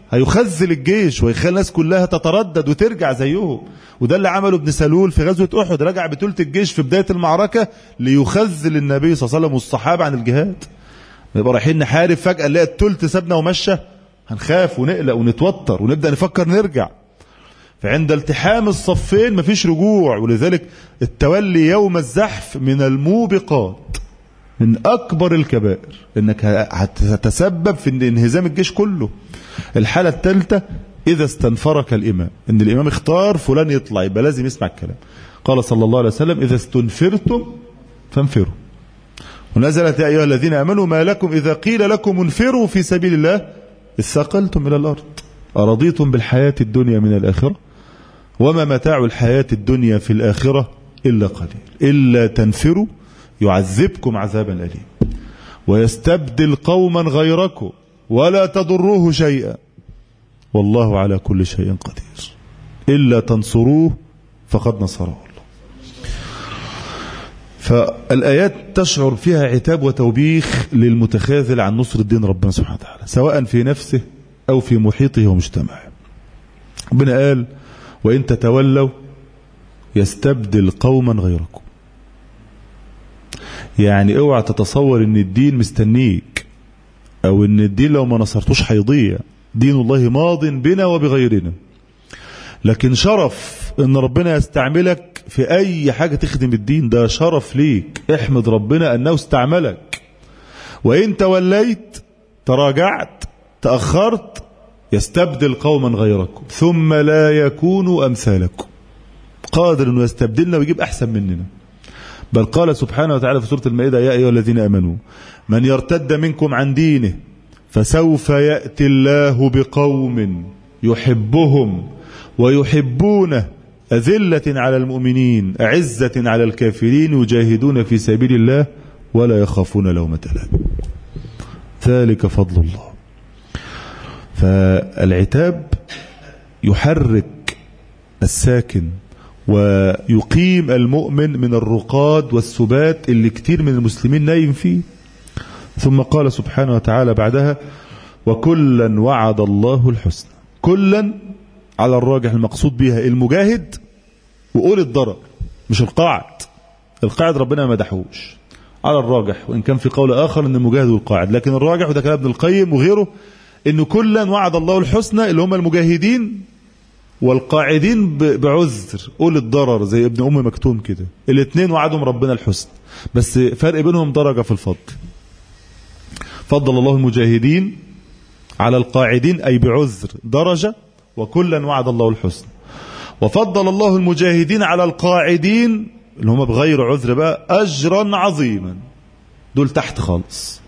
هيخزل الجيش ويخلي الناس كلها تتردد وترجع زيهم. وده اللي عمله ابن سلول في غزوة أحد، رجع بثلث الجيش في بداية المعركة ليخزل النبي صلى الله عليه وسلم والصحابة عن الجهاد. نبقى رايحين نحارب فجأة نلاقي الثلث سابنا ومشى، هنخاف ونقلق ونتوتر ونبدأ نفكر نرجع. فعند التحام الصفين مفيش رجوع. ولذلك التولي يوم الزحف من الموبقات، من أكبر الكبائر، إنك هتتسبب في انهزام الجيش كله. الحالة الثالثة إذا استنفرك الإمام، إن الإمام اختار فلان يطلع، يبقى لازم يسمع الكلام. قال صلى الله عليه وسلم إذا استنفرتم فانفروا. ونزلت يا أيها الذين آمنوا ما لكم إذا قيل لكم انفروا في سبيل الله اثقلتم إلى الأرض أرضيتم بالحياة الدنيا من الآخرة وما متاع الحياة الدنيا في الآخرة إلا قليل إلا تنفروا يعذبكم عذابا أليما ويستبدل قوما غيركم ولا تضروه شيئا والله على كل شيء قدير إلا تنصروه فقد نصره الله. فالآيات تشعر فيها عتاب وتوبيخ للمتخاذل عن نصر الدين ربنا سبحانه وتعالى سواء في نفسه أو في محيطه ومجتمعه. ربنا قال وإن تتولوا يستبدل قوما غيركم. يعني اوعى تتصور ان الدين مستنيك او ان الدين لو ما نصرتوش هيضيع. دين الله ماض بنا وبغيرنا، لكن شرف ان ربنا يستعملك في اي حاجة تخدم الدين، ده شرف ليك. احمد ربنا انه استعملك. وان توليت تراجعت تأخرت يستبدل قوما غيركم ثم لا يكونوا امثالكم. قادر انه يستبدلنا ويجيب احسن مننا. بل قال سبحانه وتعالى في سورة المائدة يا أيها الذين آمنوا من يرتد منكم عن دينه فسوف يأتي الله بقوم يحبهم ويحبونه أذلة على المؤمنين أعزة على الكافرين يجاهدون في سبيل الله ولا يخافون لومة لائم ذلك فضل الله. فالعتاب يحرك الساكن ويقيم المؤمن من الرقاد والسبات اللي كتير من المسلمين نايم فيه. ثم قال سبحانه وتعالى بعدها وكلا وعد الله الحسنى. كلا على الراجح المقصود بها المجاهد وقول الضرر مش القاعد. القاعد ربنا ما مدحوش على الراجح، وإن كان في قول آخر أن المجاهد والقاعد، لكن الراجح وده كلام ابن القيم وغيره أنه كلا وعد الله الحسنى اللي هم المجاهدين والقاعدين بعذر قول الضرر زي ابن أم مكتوم كده. الاثنين وعدهم ربنا الحسن، بس فرق بينهم درجة في الفضل. فضل الله المجاهدين على القاعدين أي بعذر درجة، وكلا وعد الله الحسن. وفضل الله المجاهدين على القاعدين اللي هم بغير عذر بقى أجرا عظيما، دول تحت خالص.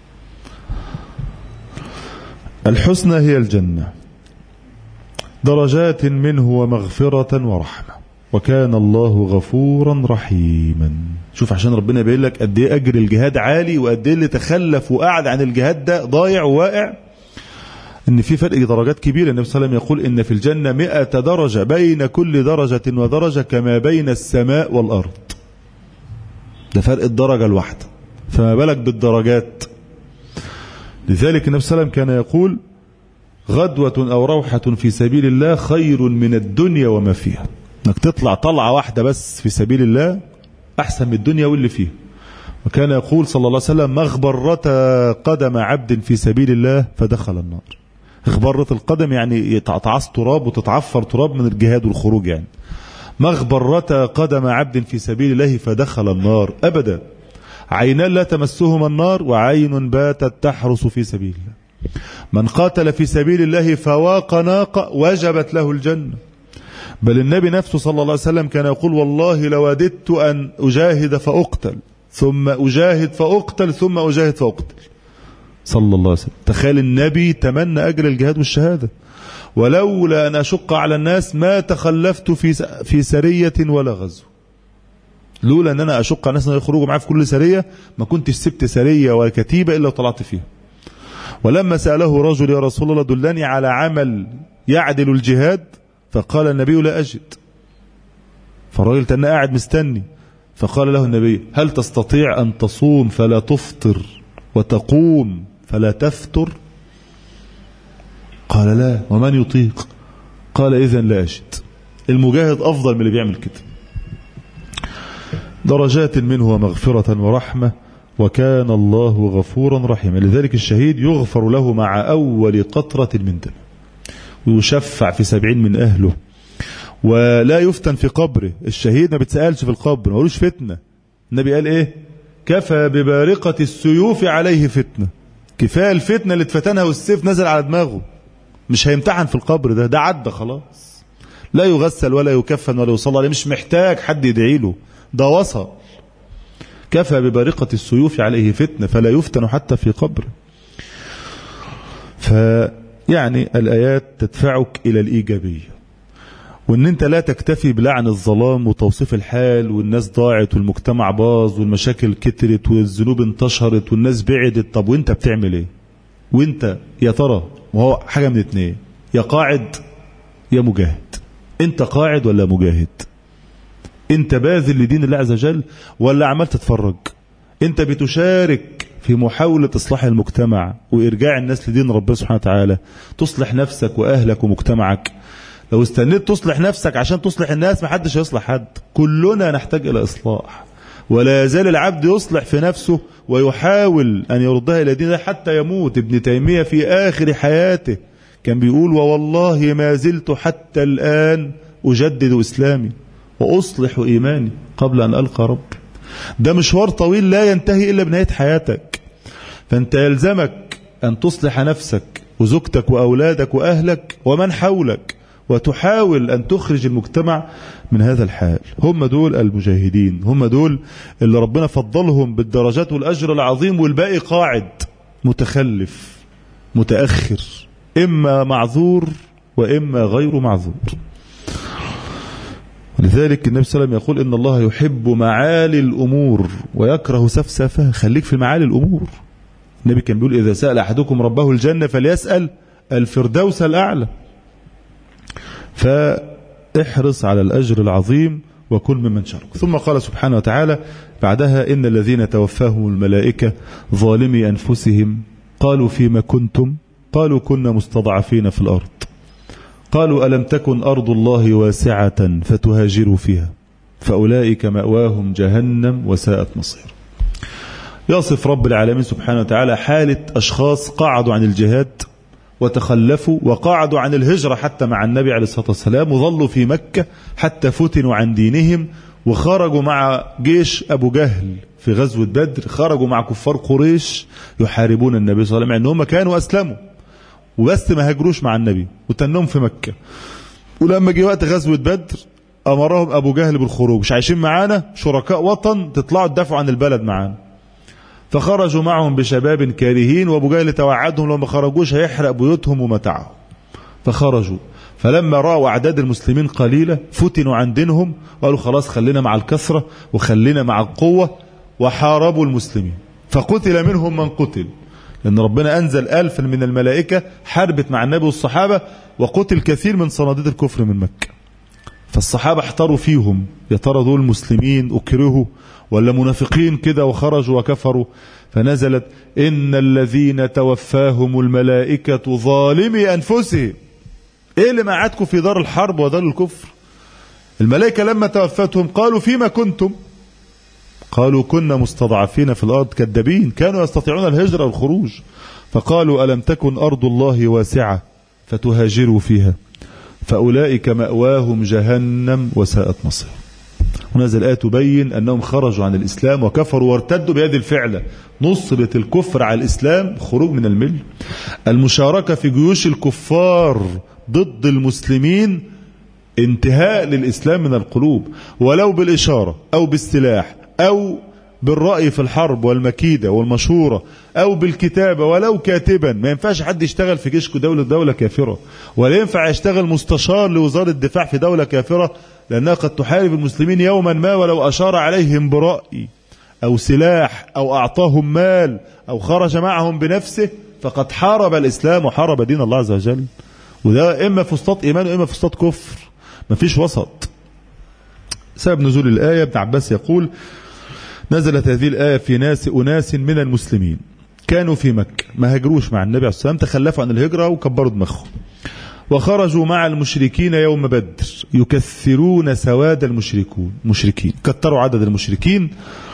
الحسنى هي الجنة درجات منه ومغفرة ورحمة وكان الله غفورا رحيما. شوف عشان ربنا يبين لك قد ايه اجر الجهاد عالي وقد ايه اللي تخلف وقعد عن الجهاد ده ضايع وواقع، ان في فرق درجات كبيره. النبي صلى الله عليه وسلم يقول ان في الجنه مئة درجه بين كل درجه ودرجه كما بين السماء والارض. ده فرق الدرجه الواحده، فما بالك بالدرجات. لذلك النبي صلى الله عليه وسلم كان يقول غدوة أو روحة في سبيل الله خير من الدنيا وما فيها. انك تطلع طلعة واحدة بس في سبيل الله أحسن من الدنيا واللي فيها. وكان يقول صلى الله عليه وسلم مغبرة قدم عبد في سبيل الله فدخل النار. غبرة القدم يعني يتعص تراب وتتعفر تراب من الجهاد والخروج. يعني مغبرة قدم عبد في سبيل الله فدخل النار أبدا. عينان لا تمسهما النار وعين باتت تحرس في سبيل الله. من قاتل في سبيل الله فواق ناقة وجبت له الجنة. بل النبي نفسه صلى الله عليه وسلم كان يقول والله لوددت أن أجاهد فأقتل ثم أجاهد فأقتل ثم أجاهد فأقتل صلى الله عليه وسلم. تخيل النبي تمنى أجر الجهاد والشهادة. ولولا أن أشق على الناس ما تخلفت في في سرية ولا غزو. لولا أن أنا أشق على الناس أن يخرجوا معي في كل سرية ما كنتش سبت سرية ولا كتيبة إلا وطلعت فيها. ولما سأله رجل يا رسول الله دلني على عمل يعدل الجهاد فقال النبي لا أجد. فالراجل تنى قاعد مستني فقال له النبي هل تستطيع أن تصوم فلا تفطر وتقوم فلا تفتر؟ قال لا، ومن يطيق؟ قال إذن لا أجد. المجاهد أفضل من اللي بيعمل كده. درجات منه ومغفرة ورحمة، وكان الله غفورا رحيما. لذلك الشهيد يغفر له مع أول قطرة من دم، ويشفع في سبعين من أهله، ولا يفتن في قبره. الشهيد ما بتسألش في القبر، ما قالوش فتنة. النبي قال إيه؟ كفى ببارقة السيوف عليه فتنة. كفاية الفتنة اللي اتفتنها والسيف نزل على دماغه، مش هيمتحن في القبر. ده ده عدى خلاص، لا يغسل ولا يكفن ولا يصلى عليه، مش محتاج حد يدعي له، ده وصل. كفى ببارقة السيوف عليه فتنة فلا يفتن حتى في قبره. فيعني الآيات تدفعك إلى الإيجابية، وإن أنت لا تكتفي بلعن الظلام وتوصيف الحال والناس ضاعت والمجتمع باظ والمشاكل كترت والذنوب انتشرت والناس بعدت. طب وانت بتعمل ايه؟ وانت يا ترى؟ وهو حاجة من اتنين، يا قاعد يا مجاهد. انت قاعد ولا مجاهد؟ انت باذل لدين الله عز وجل ولا عمال تتفرج؟ انت بتشارك في محاولة إصلاح المجتمع وإرجاع الناس لدين ربنا سبحانه وتعالى، تصلح نفسك وأهلك ومجتمعك. لو استنيت تصلح نفسك عشان تصلح الناس، ما حدش هيصلح حد. كلنا نحتاج إلى إصلاح، ولا يزال العبد يصلح في نفسه ويحاول أن يردها إلى دينه حتى يموت. ابن تيمية في آخر حياته كان بيقول: ووالله ما زلت حتى الآن أجدد إسلامي وأصلح إيماني قبل أن ألقى رب. ده مشوار طويل لا ينتهي إلا بنهاية حياتك. فأنت يلزمك أن تصلح نفسك وزوجتك وأولادك وأهلك ومن حولك، وتحاول أن تخرج المجتمع من هذا الحال. هم دول المجاهدين، هم دول اللي ربنا فضلهم بالدرجات والأجر العظيم، والباقي قاعد متخلف متأخر، إما معذور وإما غير معذور. لذلك النبي صلى الله عليه وسلم يقول: إن الله يحب معالي الأمور ويكره سفسافها. خليك في معالي الأمور. النبي كان بيقول: إذا سأل أحدكم ربه الجنة فليسأل الفردوس الأعلى. فاحرص على الأجر العظيم وكن ممن شارك. ثم قال سبحانه وتعالى بعدها: إن الذين توفاهم الملائكة ظالمي أنفسهم قالوا فيما كنتم؟ قالوا كنا مستضعفين في الأرض. قالوا ألم تكن أرض الله واسعة فتهاجروا فيها فأولئك مأواهم جهنم وساءت مصير. يصف رب العالمين سبحانه وتعالى حالة أشخاص قعدوا عن الجهاد وتخلفوا وقعدوا عن الهجرة حتى مع النبي عليه الصلاة والسلام، وظلوا في مكة حتى فتنوا عن دينهم، وخرجوا مع جيش أبو جهل في غزوة بدر، خرجوا مع كفار قريش يحاربون النبي صلى الله عليه وسلم، مع أنهم كانوا أسلموا وبس ما هاجروش مع النبي وتنهم في مكة. ولما جه وقت غزوة بدر أمرهم أبو جهل بالخروج: مش عايشين معانا، شركاء وطن، تطلعوا تدافعوا عن البلد معانا. فخرجوا معهم بشباب كارهين، وابو جهل توعدهم لو ما خرجوش هيحرق بيوتهم ومتاعهم. فخرجوا، فلما رأوا أعداد المسلمين قليلة فتنوا عن دينهم، قالوا خلاص خلينا مع الكثرة وخلينا مع القوة، وحاربوا المسلمين. فقتل منهم من قتل، لأن ربنا أنزل ألفا من الملائكة حاربت مع النبي والصحابة، وقتل كثير من صناديد الكفر من مكة. فالصحابة احتاروا فيهم: يا ترى دول مسلمين أكرهوا ولا منافقين كده وخرجوا وكفروا؟ فنزلت: إن الذين توفاهم الملائكة ظالمي أنفسهم. إيه اللي معادكم في دار الحرب ودار الكفر؟ الملائكة لما توفتهم قالوا فيما كنتم؟ قالوا كنا مستضعفين في الأرض. كذابين، كانوا يستطيعون الهجرة والخروج. فقالوا ألم تكن أرض الله واسعة فتهاجروا فيها فأولئك مأواهم جهنم وساءت مصير. ونزل الآية تبين أنهم خرجوا عن الإسلام وكفروا وارتدوا بهذه الفعلة: نصرة الكفر على الإسلام، خروج من المل، المشاركة في جيوش الكفار ضد المسلمين، انتهاء للإسلام من القلوب، ولو بالإشارة أو بالسلاح أو بالرأي في الحرب والمكيدة والمشورة أو بالكتابة ولو كاتبا. ما ينفعش حد يشتغل في جيش دولة دولة كافرة، ولا ينفع يشتغل مستشار لوزارة الدفاع في دولة كافرة، لأنها قد تحارب المسلمين يوما ما، ولو أشار عليهم برأي أو سلاح أو أعطاهم مال أو خرج معهم بنفسه فقد حارب الإسلام وحارب دين الله عز وجل. وده إما فسطاط إيمان وإما فسطاط كفر، مفيش وسط. سبب نزول الآية: ابن عباس يقول: نزلت هذه الآية في ناس أناس من المسلمين كانوا في مكة، ما هاجروش مع النبي عليه الصلاة والسلام، تخلفوا عن الهجرة وكبروا دماغهم. وخرجوا مع المشركين يوم بدر يكثرون سواد المشركون مشركين كثروا عدد المشركين.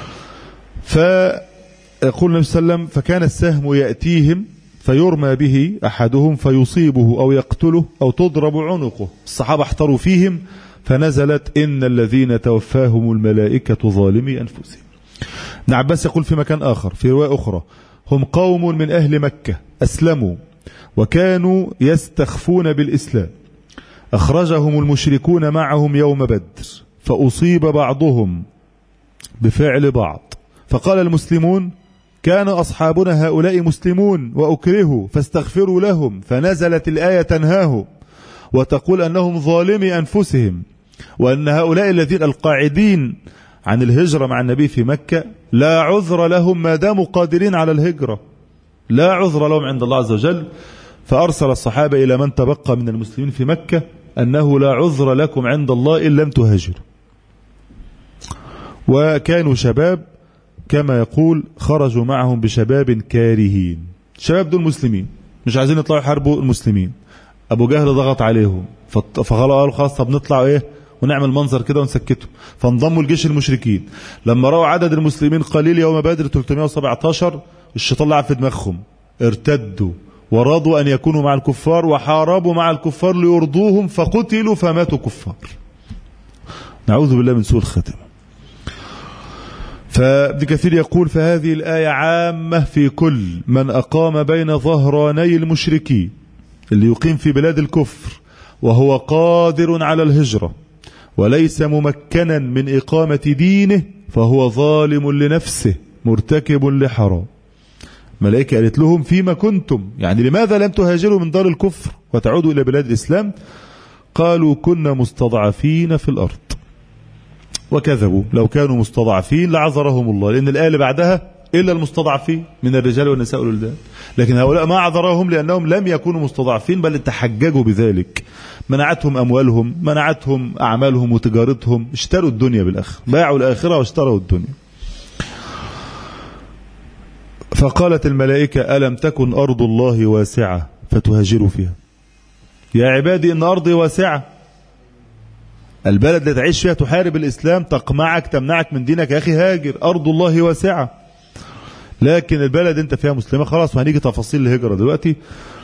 فيقول النبي صلى الله عليه وسلم فكان السهم يأتيهم فيرمى به أحدهم فيصيبه أو يقتله أو تضرب عنقه. الصحابة احتروا فيهم فنزلت إن الذين توفاهم الملائكة ظالمي أنفسهم. ابن عباس يقول في مكان آخر في رواية أخرى هم قوم من أهل مكة أسلموا وكانوا يستخفون بالإسلام أخرجهم المشركون معهم يوم بدر فأصيب بعضهم بفعل بعض فقال المسلمون كان أصحابنا هؤلاء مسلمون وأكرهوا فاستغفروا لهم فنزلت الآية تنهاهم وتقول أنهم ظالمي أنفسهم وأن هؤلاء الذين القاعدين عن الهجرة مع النبي في مكة لا عذر لهم ما داموا قادرين على الهجرة، لا عذر لهم عند الله عز وجل. فأرسل الصحابة إلى من تبقى من المسلمين في مكة أنه لا عذر لكم عند الله إن لم تهاجروا. وكانوا شباب كما يقول خرجوا معهم بشباب كارهين. شباب دول مسلمين مش عايزين يطلعوا يحاربوا المسلمين، أبو جهل ضغط عليهم فقالوا خلاص طب نطلع إيه ونعمل منظر كده ونسكته، فانضموا الجيش المشركين. لما رأوا عدد المسلمين قليل يوم بدر ثلاثمائة وسبعة عشر الشيطان لعب في دماغهم ارتدوا ورضوا أن يكونوا مع الكفار وحاربوا مع الكفار ليرضوهم فقتلوا فماتوا كفار. نعوذ بالله من سوء الخاتمة. فابن كثير يقول فهذه الآية عامة في كل من أقام بين ظهراني المشركين اللي يقيم في بلاد الكفر وهو قادر على الهجرة وليس ممكنا من إقامة دينه فهو ظالم لنفسه مرتكب لحرام. ملائكة قالت لهم فيما كنتم، يعني لماذا لم تهاجروا من دار الكفر وتعودوا إلى بلاد الإسلام؟ قالوا كنا مستضعفين في الأرض وكذبوا، لو كانوا مستضعفين لعذرهم الله، لأن الآية اللي بعدها إلا المستضعفين من الرجال والنساء والولدان، لكن هؤلاء ما عذرهم لأنهم لم يكونوا مستضعفين بل تحججوا بذلك. منعتهم أموالهم، منعتهم أعمالهم وتجارتهم، اشتروا الدنيا بالآخرة، باعوا الآخرة واشتروا الدنيا. فقالت الملائكة ألم تكن أرض الله واسعة فتهاجروا فيها؟ يا عبادي إن أرضي واسعة، البلد اللي تعيش فيها تحارب الإسلام تقمعك تمنعك من دينك، يا أخي هاجر، أرض الله واسعة. لكن البلد أنت فيها مسلمة خلاص، وهنيجي تفاصيل الهجرة دلوقتي.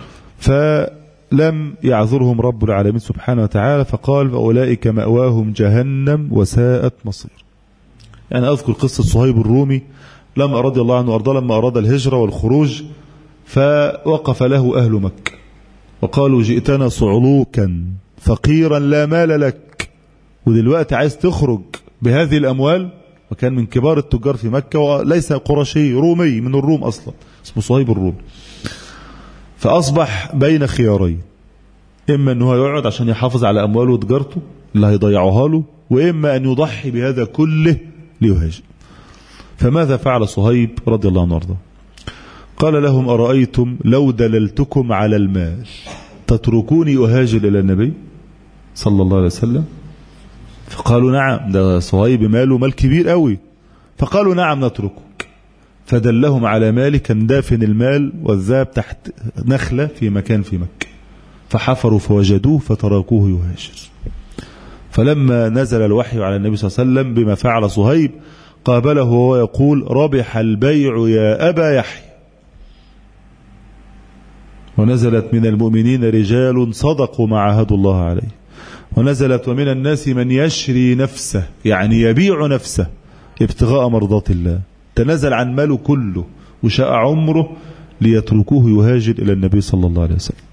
فلم يعذرهم رب العالمين سبحانه وتعالى فقال فأولئك مأواهم جهنم وساءت مصير. يعني أذكر قصة صهيب الرومي لما رضي الله عنه وأرضاه لما أراد الهجرة والخروج فوقف له أهل مكة وقالوا جئتنا صعلوكا فقيرا لا مال لك، ودلوقتي عايز تخرج بهذه الأموال، وكان من كبار التجار في مكة وليس قرشي، رومي من الروم أصلا اسمه صهيب الرومي. فأصبح بين خيارين، إما أنه يقعد عشان يحافظ على أمواله وتجارته اللي هيضيعوها له، وإما أن يضحي بهذا كله ليهاجر. فماذا فعل صهيب رضي الله عنه وارضاه؟ قال لهم أرأيتم لو دللتكم على المال تتركوني أهاجر إلى النبي صلى الله عليه وسلم؟ فقالوا نعم، ده صهيب ماله مال كبير قوي. فقالوا نعم نتركك. فدلهم على مال كان دافن المال والذهب تحت نخلة في مكان في مكة، فحفروا فوجدوه فتركوه يهاجر. فلما نزل الوحي على النبي صلى الله عليه وسلم بما فعل صهيب قابله وهو يقول ربح البيع يا أبا يحيى. ونزلت من المؤمنين رجال صدقوا ما عاهدوا الله عليه، ونزلت ومن الناس من يشري نفسه، يعني يبيع نفسه ابتغاء مرضات الله، تنزل عن ماله كله وشاء عمره ليتركوه يهاجر إلى النبي صلى الله عليه وسلم.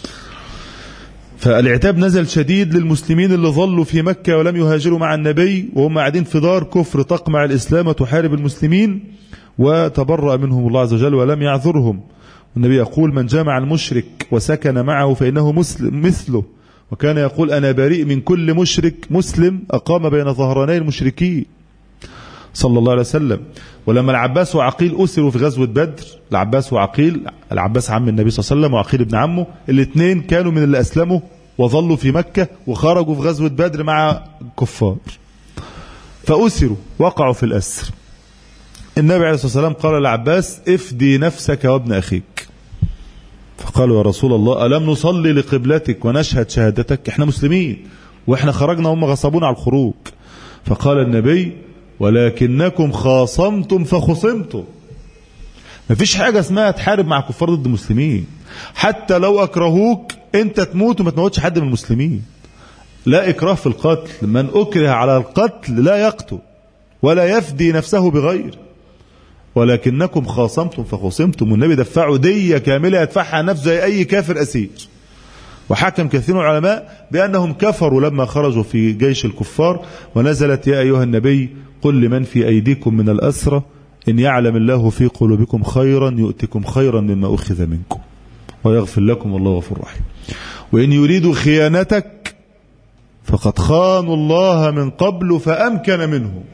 فالعتاب نزل شديد للمسلمين اللي ظلوا في مكة ولم يهاجروا مع النبي وهم قاعدين في دار كفر تقمع الإسلام وتحارب المسلمين، وتبرأ منهم الله عز وجل ولم يعذرهم. النبي يقول من جامع المشرك وسكن معه فإنه مسلم مثله، وكان يقول أنا بريء من كل مشرك مسلم أقام بين ظهراني المشركين صلى الله عليه وسلم. ولما العباس وعقيل أسروا في غزوة بدر، العباس وعقيل، العباس عم النبي صلى الله عليه وسلم وعقيل ابن عمه، الاثنين كانوا من اللي أسلموا وظلوا في مكة وخرجوا في غزوة بدر مع الكفار، فأسروا وقعوا في الأسر. النبي عليه الصلاة والسلام قال للعباس افدي نفسك وابن أخيك، فقالوا يا رسول الله ألم نصلي لقبلتك ونشهد شهادتك؟ احنا مسلمين واحنا خرجنا هم غصبونا على الخروج. فقال النبي ولكنكم خاصمتم فخصمتم. مفيش حاجة اسمها تحارب مع كفار ضد مسلمين، حتى لو أكرهوك انت تموت وما تموتش حد من المسلمين. لا إكراه في القتل، من أكره على القتل لا يقتل ولا يفدي نفسه بغير. ولكنكم خاصمتم فخصمتم، والنبي دفعوا دية كاملة يدفعها عن نفسه زي أي كافر أسير. وحكم كثير من العلماء بأنهم كفروا لما خرجوا في جيش الكفار، ونزلت يا أيها النبي قل لمن في أيديكم من الأسرى إن يعلم الله في قلوبكم خيرا يؤتكم خيرا مما أخذ منكم ويغفر لكم والله غفور رحيم. وإن يريدوا خيانتك فقد خانوا الله من قبل فأمكن منه.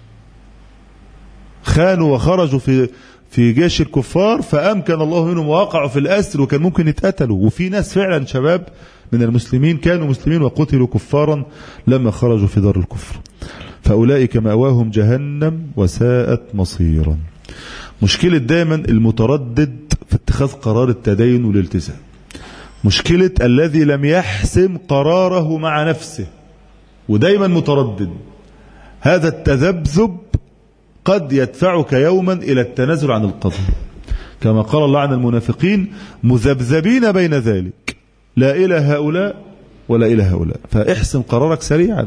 خانوا وخرجوا في في جيش الكفار فأمكن الله منهم ووقعوا في الأسر وكان ممكن يتقتلوا. وفي ناس فعلا شباب من المسلمين كانوا مسلمين وقتلوا كفارا لما خرجوا في دار الكفر. فأولئك مأواهم جهنم وساءت مصيرا. مشكلة دائما المتردد في اتخاذ قرار التدين والالتزام، مشكلة الذي لم يحسم قراره مع نفسه ودايما متردد. هذا التذبذب قد يدفعك يوما إلى التنازل عن القضاء، كما قال الله عن المنافقين مذبذبين بين ذلك لا إلى هؤلاء ولا إلى هؤلاء. فاحسم قرارك سريعا.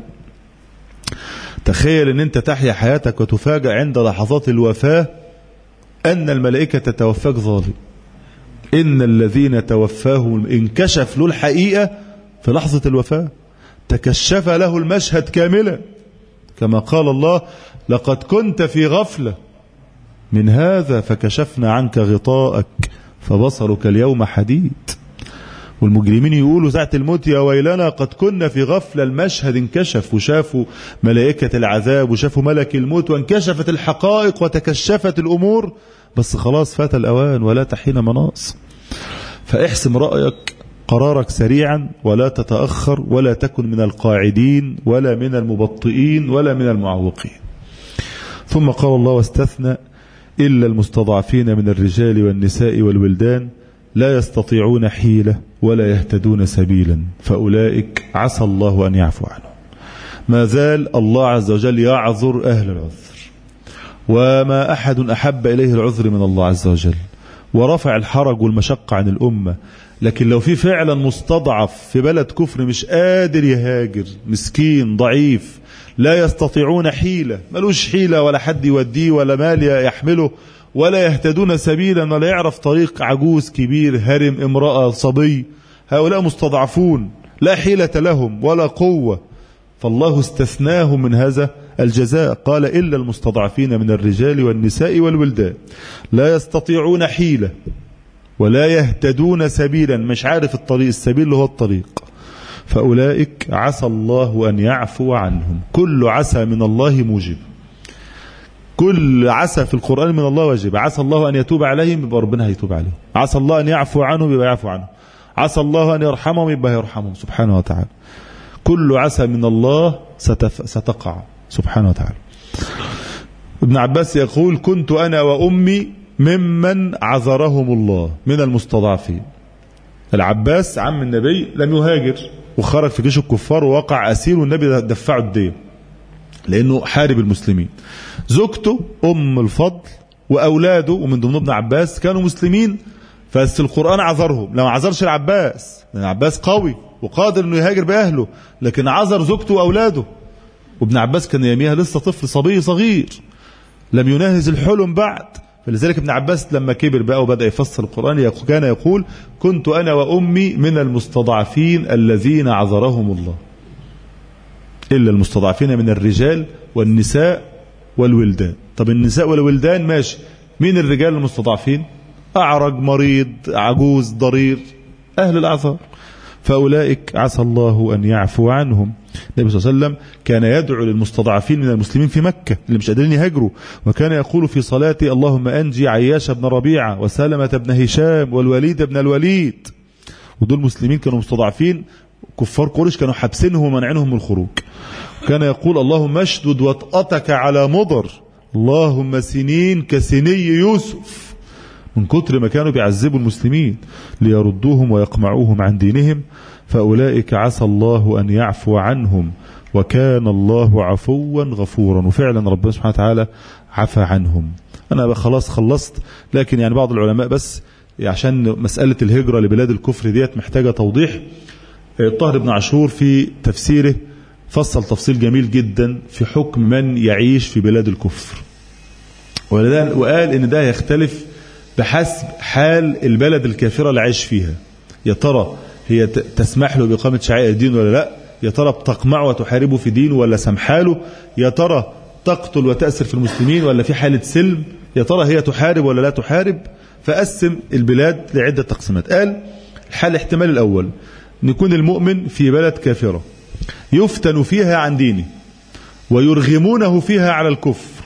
تخيل ان انت تحيا حياتك وتفاجأ عند لحظات الوفاة ان الملائكة تتوفاك ظالم. ان الذين توفاهم انكشف له الحقيقة في لحظة الوفاة، تكشف له المشهد كاملا، كما قال الله لقد كنت في غفلة من هذا فكشفنا عنك غطاءك فبصرك اليوم حديد. والمجرمين يقولوا ساعة الموت يا ويلنا قد كنا في غفلة. المشهد انكشف وشافوا ملائكة العذاب وشافوا ملك الموت وانكشفت الحقائق وتكشفت الأمور، بس خلاص فات الأوان ولا تحين مناص. فاحسم رأيك قرارك سريعا ولا تتأخر ولا تكن من القاعدين ولا من المبطئين ولا من المعوقين. ثم قال الله واستثنى إلا المستضعفين من الرجال والنساء والولدان لا يستطيعون حيلة ولا يهتدون سبيلا فأولئك عسى الله أن يعفو عنهم. ما زال الله عز وجل يعذر أهل العذر، وما أحد أحب إليه العذر من الله عز وجل، ورفع الحرج والمشقة عن الأمة. لكن لو في فعلا مستضعف في بلد كفر مش قادر يهاجر، مسكين ضعيف لا يستطيعون حيلة، ملوش حيلة ولا حد يوديه ولا مال يحمله ولا يهتدون سبيلا ولا يعرف طريق، عجوز كبير هرم امرأة صبي، هؤلاء مستضعفون لا حيلة لهم ولا قوة، فالله استثناهم من هذا الجزاء. قال إلا المستضعفين من الرجال والنساء والولدان لا يستطيعون حيلة ولا يهتدون سبيلا، مش عارف الطريق، السبيل اللي هو الطريق، فأولئك عسى الله أن يعفو عنهم. كل عسى من الله موجب، كل عسى في القرآن من الله واجب. عسى الله أن يتوب عليهم يبقى ربنا هيتوب عليهم، عسى الله أن يعفو عنهم يبقى يعفو عنهم، عسى الله أن يرحمهم يبقى يرحمهم سبحانه وتعالى. كل عسى من الله ستف... ستقع سبحانه وتعالى. ابن عباس يقول كنت أنا وأمي ممن عذرهم الله من المستضعفين. العباس عم النبي لم يهاجر وخرج في جيش الكفار ووقع أسير والنبي دفعه الدين لأنه حارب المسلمين. زوجته أم الفضل وأولاده ومن ضمن ابن عباس كانوا مسلمين، فبس القرآن عذرهم. لو عذرش العباس لأن العباس قوي وقادر أنه يهاجر بأهله، لكن عذر زوجته وأولاده. وابن عباس كان يوميها لسه طفل صبي صغير لم يناهز الحلم بعد، فلذلك ابن عباس لما كبر بقى وبدأ يفسر القرآن كان يقول كنت أنا وأمي من المستضعفين الذين عذرهم الله. إلا المستضعفين من الرجال والنساء والولدان. طب النساء والولدان ماشي، مين الرجال المستضعفين؟ أعرج، مريض، عجوز، ضرير، أهل الأعذار. فأولئك عسى الله أن يعفو عنهم. النبي صلى الله عليه وسلم كان يدعو للمستضعفين من المسلمين في مكة اللي مش قادرين يهاجروا، وكان يقول في صلاته اللهم أنجي عياش بن ربيعة وسلمة بن هشام والوليد بن الوليد. ودول مسلمين كانوا مستضعفين، كفار قريش كانوا حابسينهم ومنعينهم من الخروج. كان يقول اللهم اشدد وطأتك على مضر، اللهم سنين كسني يوسف. من كتر ما كانوا بيعذبوا المسلمين ليردوهم ويقمعوهم عن دينهم، فأولئك عسى الله أن يعفو عنهم وكان الله عفوا غفورا. وفعلا ربنا سبحانه وتعالى عفى عنهم. أنا خلاص خلصت، لكن يعني بعض العلماء بس عشان مسألة الهجرة لبلاد الكفر ديت محتاجة توضيح. الطاهر بن عاشور في تفسيره فصل تفصيل جميل جدا في حكم من يعيش في بلاد الكفر، وقال إن ده يختلف بحسب حال البلد الكافرة اللي عايش فيها. يا ترى هي تسمح له بإقامة شعائر الدين ولا لا؟ يا ترى بتقمعه وتحاربه في دينه ولا سمحاله؟ يا ترى تقتل وتأسر في المسلمين ولا في حالة سلم؟ يا ترى هي تحارب ولا لا تحارب؟ فقسم البلاد لعدة تقسيمات. قال الحال الاحتمال الأول أن يكون المؤمن في بلد كافرة يفتن فيها عن دينه ويرغمونه فيها على الكفر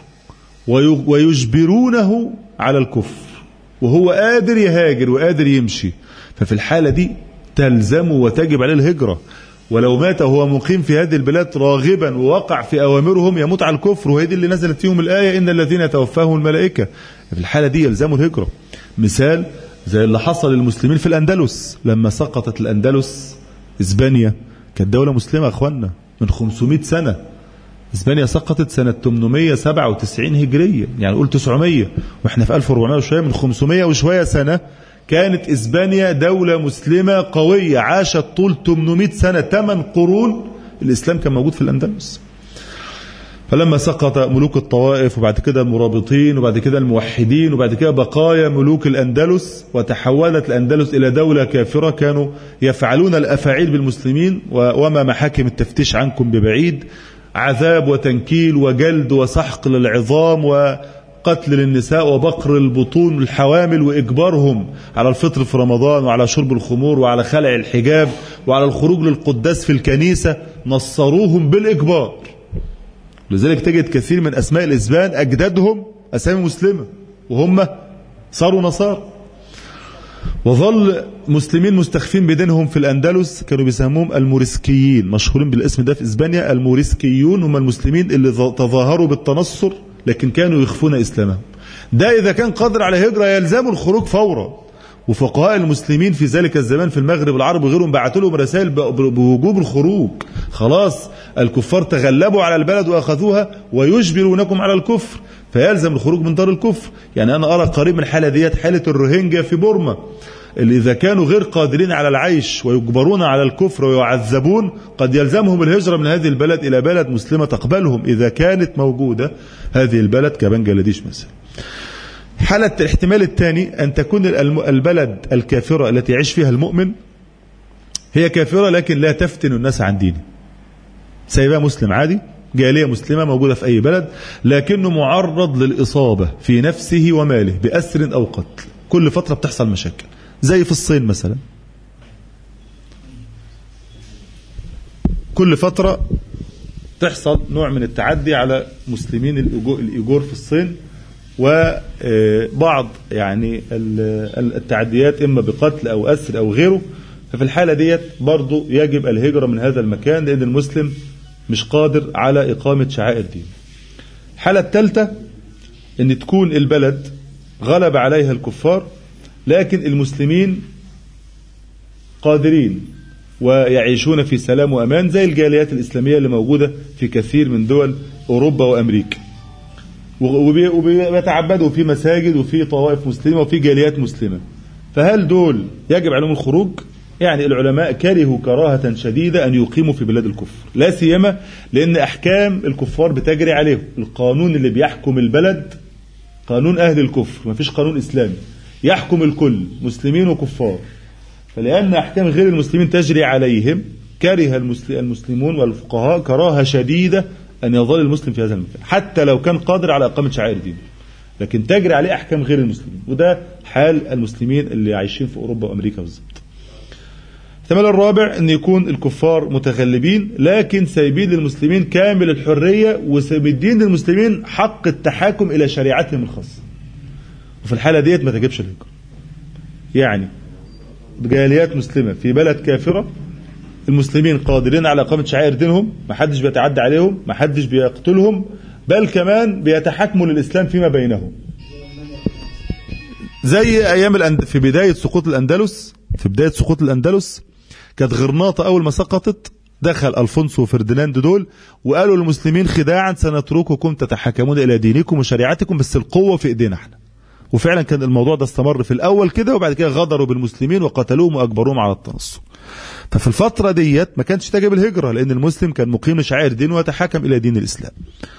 ويجبرونه على الكفر وهو قادر يهاجر وقادر يمشي، ففي الحالة دي تلزمه وتجب عليه الهجرة، ولو مات وهو مقيم في هذه البلاد راغبا ووقع في أوامرهم يموت على الكفر. وهي دي اللي نزلت فيهم الآية إن الذين يتوفاهم الملائكة. في الحالة دي يلزموا الهجرة. مثال زي اللي حصل للمسلمين في الأندلس لما سقطت الأندلس. إسبانيا كانت دولة مسلمة أخوانا من خمسمائة سنة. إسبانيا سقطت سنة ثمانمائة وسبعة وتسعين هجرية، يعني قول تسعمائة وإحنا في ألف وأربعمائة وشوية. من خمسمائة وشوية سنة كانت إسبانيا دولة مسلمة قوية عاشت طول ثمانمائة سنة، ثمان قرون الإسلام كان موجود في الأندلس. فلما سقط ملوك الطوائف وبعد كده المرابطين وبعد كده الموحدين وبعد كده بقايا ملوك الأندلس، وتحولت الأندلس إلى دولة كافرة كانوا يفعلون الأفاعيل بالمسلمين وما محاكم التفتيش عنكم ببعيد، عذاب وتنكيل وجلد وسحق للعظام وقتل للنساء وبقر البطون الحوامل وإجبارهم على الفطر في رمضان وعلى شرب الخمور وعلى خلع الحجاب وعلى الخروج للقداس في الكنيسة. نصروهم بالإجبار. لذلك تجد كثير من أسماء الإسبان أجدادهم أسامي مسلمة وهم صاروا نصارى. وظل مسلمين مستخفين بدينهم في الأندلس كانوا بيسموهم الموريسكيين، مشهورين بالاسم ده في إسبانيا. الموريسكيون هم المسلمين اللي تظاهروا بالتنصر لكن كانوا يخفون إسلامهم. ده إذا كان قادر على هجرة يلزم الخروج فورا. وفقهاء المسلمين في ذلك الزمان في المغرب العربي وغيرهم بعثوا لهم رسائل بوجوب الخروج. خلاص الكفار تغلبوا على البلد وأخذوها ويجبرونكم على الكفر، فيلزم الخروج من دار الكفر. يعني أنا أرى قريب من الحالة ديت حالة الروهينجا في بورما، اللي إذا كانوا غير قادرين على العيش ويجبرون على الكفر ويعذبون قد يلزمهم الهجرة من هذه البلد إلى بلد مسلمة تقبلهم إذا كانت موجودة هذه البلد كبنجلاديش مثلا. حالة الاحتمال الثاني أن تكون البلد الكافرة التي يعيش فيها المؤمن هي كافرة لكن لا تفتن الناس عن دينه، سيبقى مسلم عادي، جالية مسلمة موجودة في أي بلد، لكنه معرض للإصابة في نفسه وماله بأسر أو قتل. كل فترة بتحصل مشاكل زي في الصين مثلا، كل فترة تحصل نوع من التعدي على مسلمين الإيجور في الصين، وبعض يعني التعديات إما بقتل أو أسر أو غيره. ففي الحالة ديت برضو يجب الهجرة من هذا المكان لأن المسلم مش قادر على إقامة شعائر دين. الحالة الثالثة أن تكون البلد غلب عليها الكفار لكن المسلمين قادرين ويعيشون في سلام وأمان زي الجاليات الإسلامية اللي موجودة في كثير من دول أوروبا وأمريكا، وبيتعبدوا في مساجد وفي طوائف مسلمة وفي جاليات مسلمة. فهل دول يجب عليهم الخروج؟ يعني العلماء كرهوا كراهة شديدة أن يقيموا في بلاد الكفر، لا سيما لأن أحكام الكفار بتجري عليهم. القانون اللي بيحكم البلد قانون أهل الكفر، ما فيش قانون إسلامي يحكم الكل مسلمين وكفار. فلأن أحكام غير المسلمين تجري عليهم كره المسلمون والفقهاء كراهة شديدة أن يظل المسلم في هذا المكان حتى لو كان قادر على إقامة شعائر دينه، لكن تجري عليه أحكام غير المسلمين. وده حال المسلمين اللي عايشين في أوروبا وأمريكا بالضبط. الاحتمال الرابع أن يكون الكفار متغلبين لكن سايبين للمسلمين كامل الحرية وسايبين للمسلمين حق التحاكم إلى شريعتهم الخاصة، وفي الحالة ديت ما تجبش الهجرة. يعني جاليات مسلمة في بلد كافرة، المسلمين قادرين على إقامة شعائر دينهم، ما حدش بيتعدى عليهم، ما حدش بيقتلهم، بل كمان بيتحكموا للإسلام فيما بينهم. زي ايام الأند... في بدايه سقوط الاندلس في بدايه سقوط الاندلس كانت غرناطه اول ما سقطت دخل الفونسو وفرديناند دول وقالوا للمسلمين خداعا سنترككم تتحكمون الى دينكم وشريعتكم بس القوه في ايدينا احنا. وفعلا كان الموضوع ده استمر في الاول كده، وبعد كده غدروا بالمسلمين وقتلوهم واجبروهم على التنصر. ففي الفتره ديت ما كانش تجب الهجره، لان المسلم كان مقيم لشعائر دينه ويتحكم الى دين الاسلام.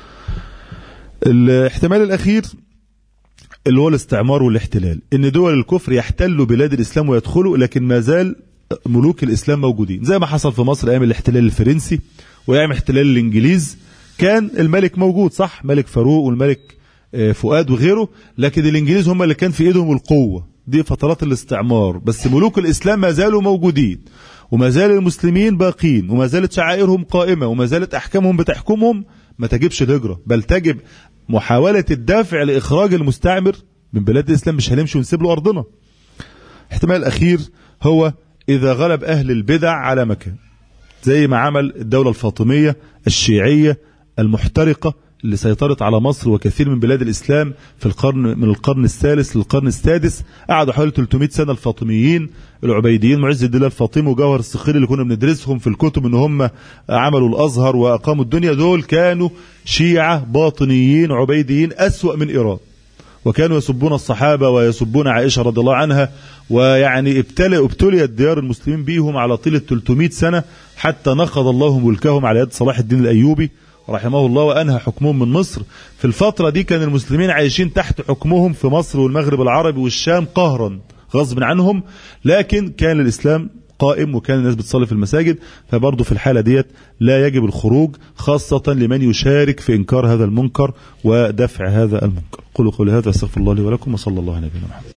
الاحتمال الاخير اللي هو الاستعمار والاحتلال، ان دول الكفر يحتلوا بلاد الاسلام ويدخلوا، لكن ما زال ملوك الاسلام موجودين، زي ما حصل في مصر ايام الاحتلال الفرنسي وايام احتلال الانجليز. كان الملك موجود صح، ملك فاروق والملك فؤاد وغيره، لكن الانجليز هم اللي كان في ايدهم القوه. دي فترات الاستعمار، بس ملوك الاسلام ما زالوا موجودين، وما زال المسلمين باقين، وما زالت شعائرهم قائمه، وما زالت احكامهم بتحكمهم. ما تجبش الهجره، بل تجب محاوله الدافع لاخراج المستعمر من بلاد الاسلام. مش هنمشي ونسيب له ارضنا. احتمال الاخير هو اذا غلب اهل البدع على مكان، زي ما عمل الدوله الفاطميه الشيعيه المحترقه اللي سيطرت على مصر وكثير من بلاد الإسلام في القرن من القرن الثالث للقرن السادس. قعدوا حوالي ثلاثمائة سنة الفاطميين العبيديين، معز الدين الفاطمي وجوهر الصقيري اللي كنا بندرسهم في الكتب ان هم عملوا الازهر واقاموا الدنيا. دول كانوا شيعة باطنيين عبيديين أسوأ من إيران، وكانوا يسبون الصحابة ويسبون عائشة رضي الله عنها، ويعني ابتلى ابتليت ديار المسلمين بيهم على طيلة ثلاثمائة سنة، حتى نقض الله ملكهم على يد صلاح الدين الأيوبي رحمه الله وأنهى حكمهم من مصر. في الفترة دي كان المسلمين عايشين تحت حكمهم في مصر والمغرب العربي والشام قهرا غصب عنهم، لكن كان الإسلام قائم وكان الناس بتصلي في المساجد. فبرضه في الحالة ديت لا يجب الخروج، خاصة لمن يشارك في إنكار هذا المنكر ودفع هذا المنكر. قولوا قولي هذا، استغفر الله لي ولكم، وصلى الله على نبينا محمد.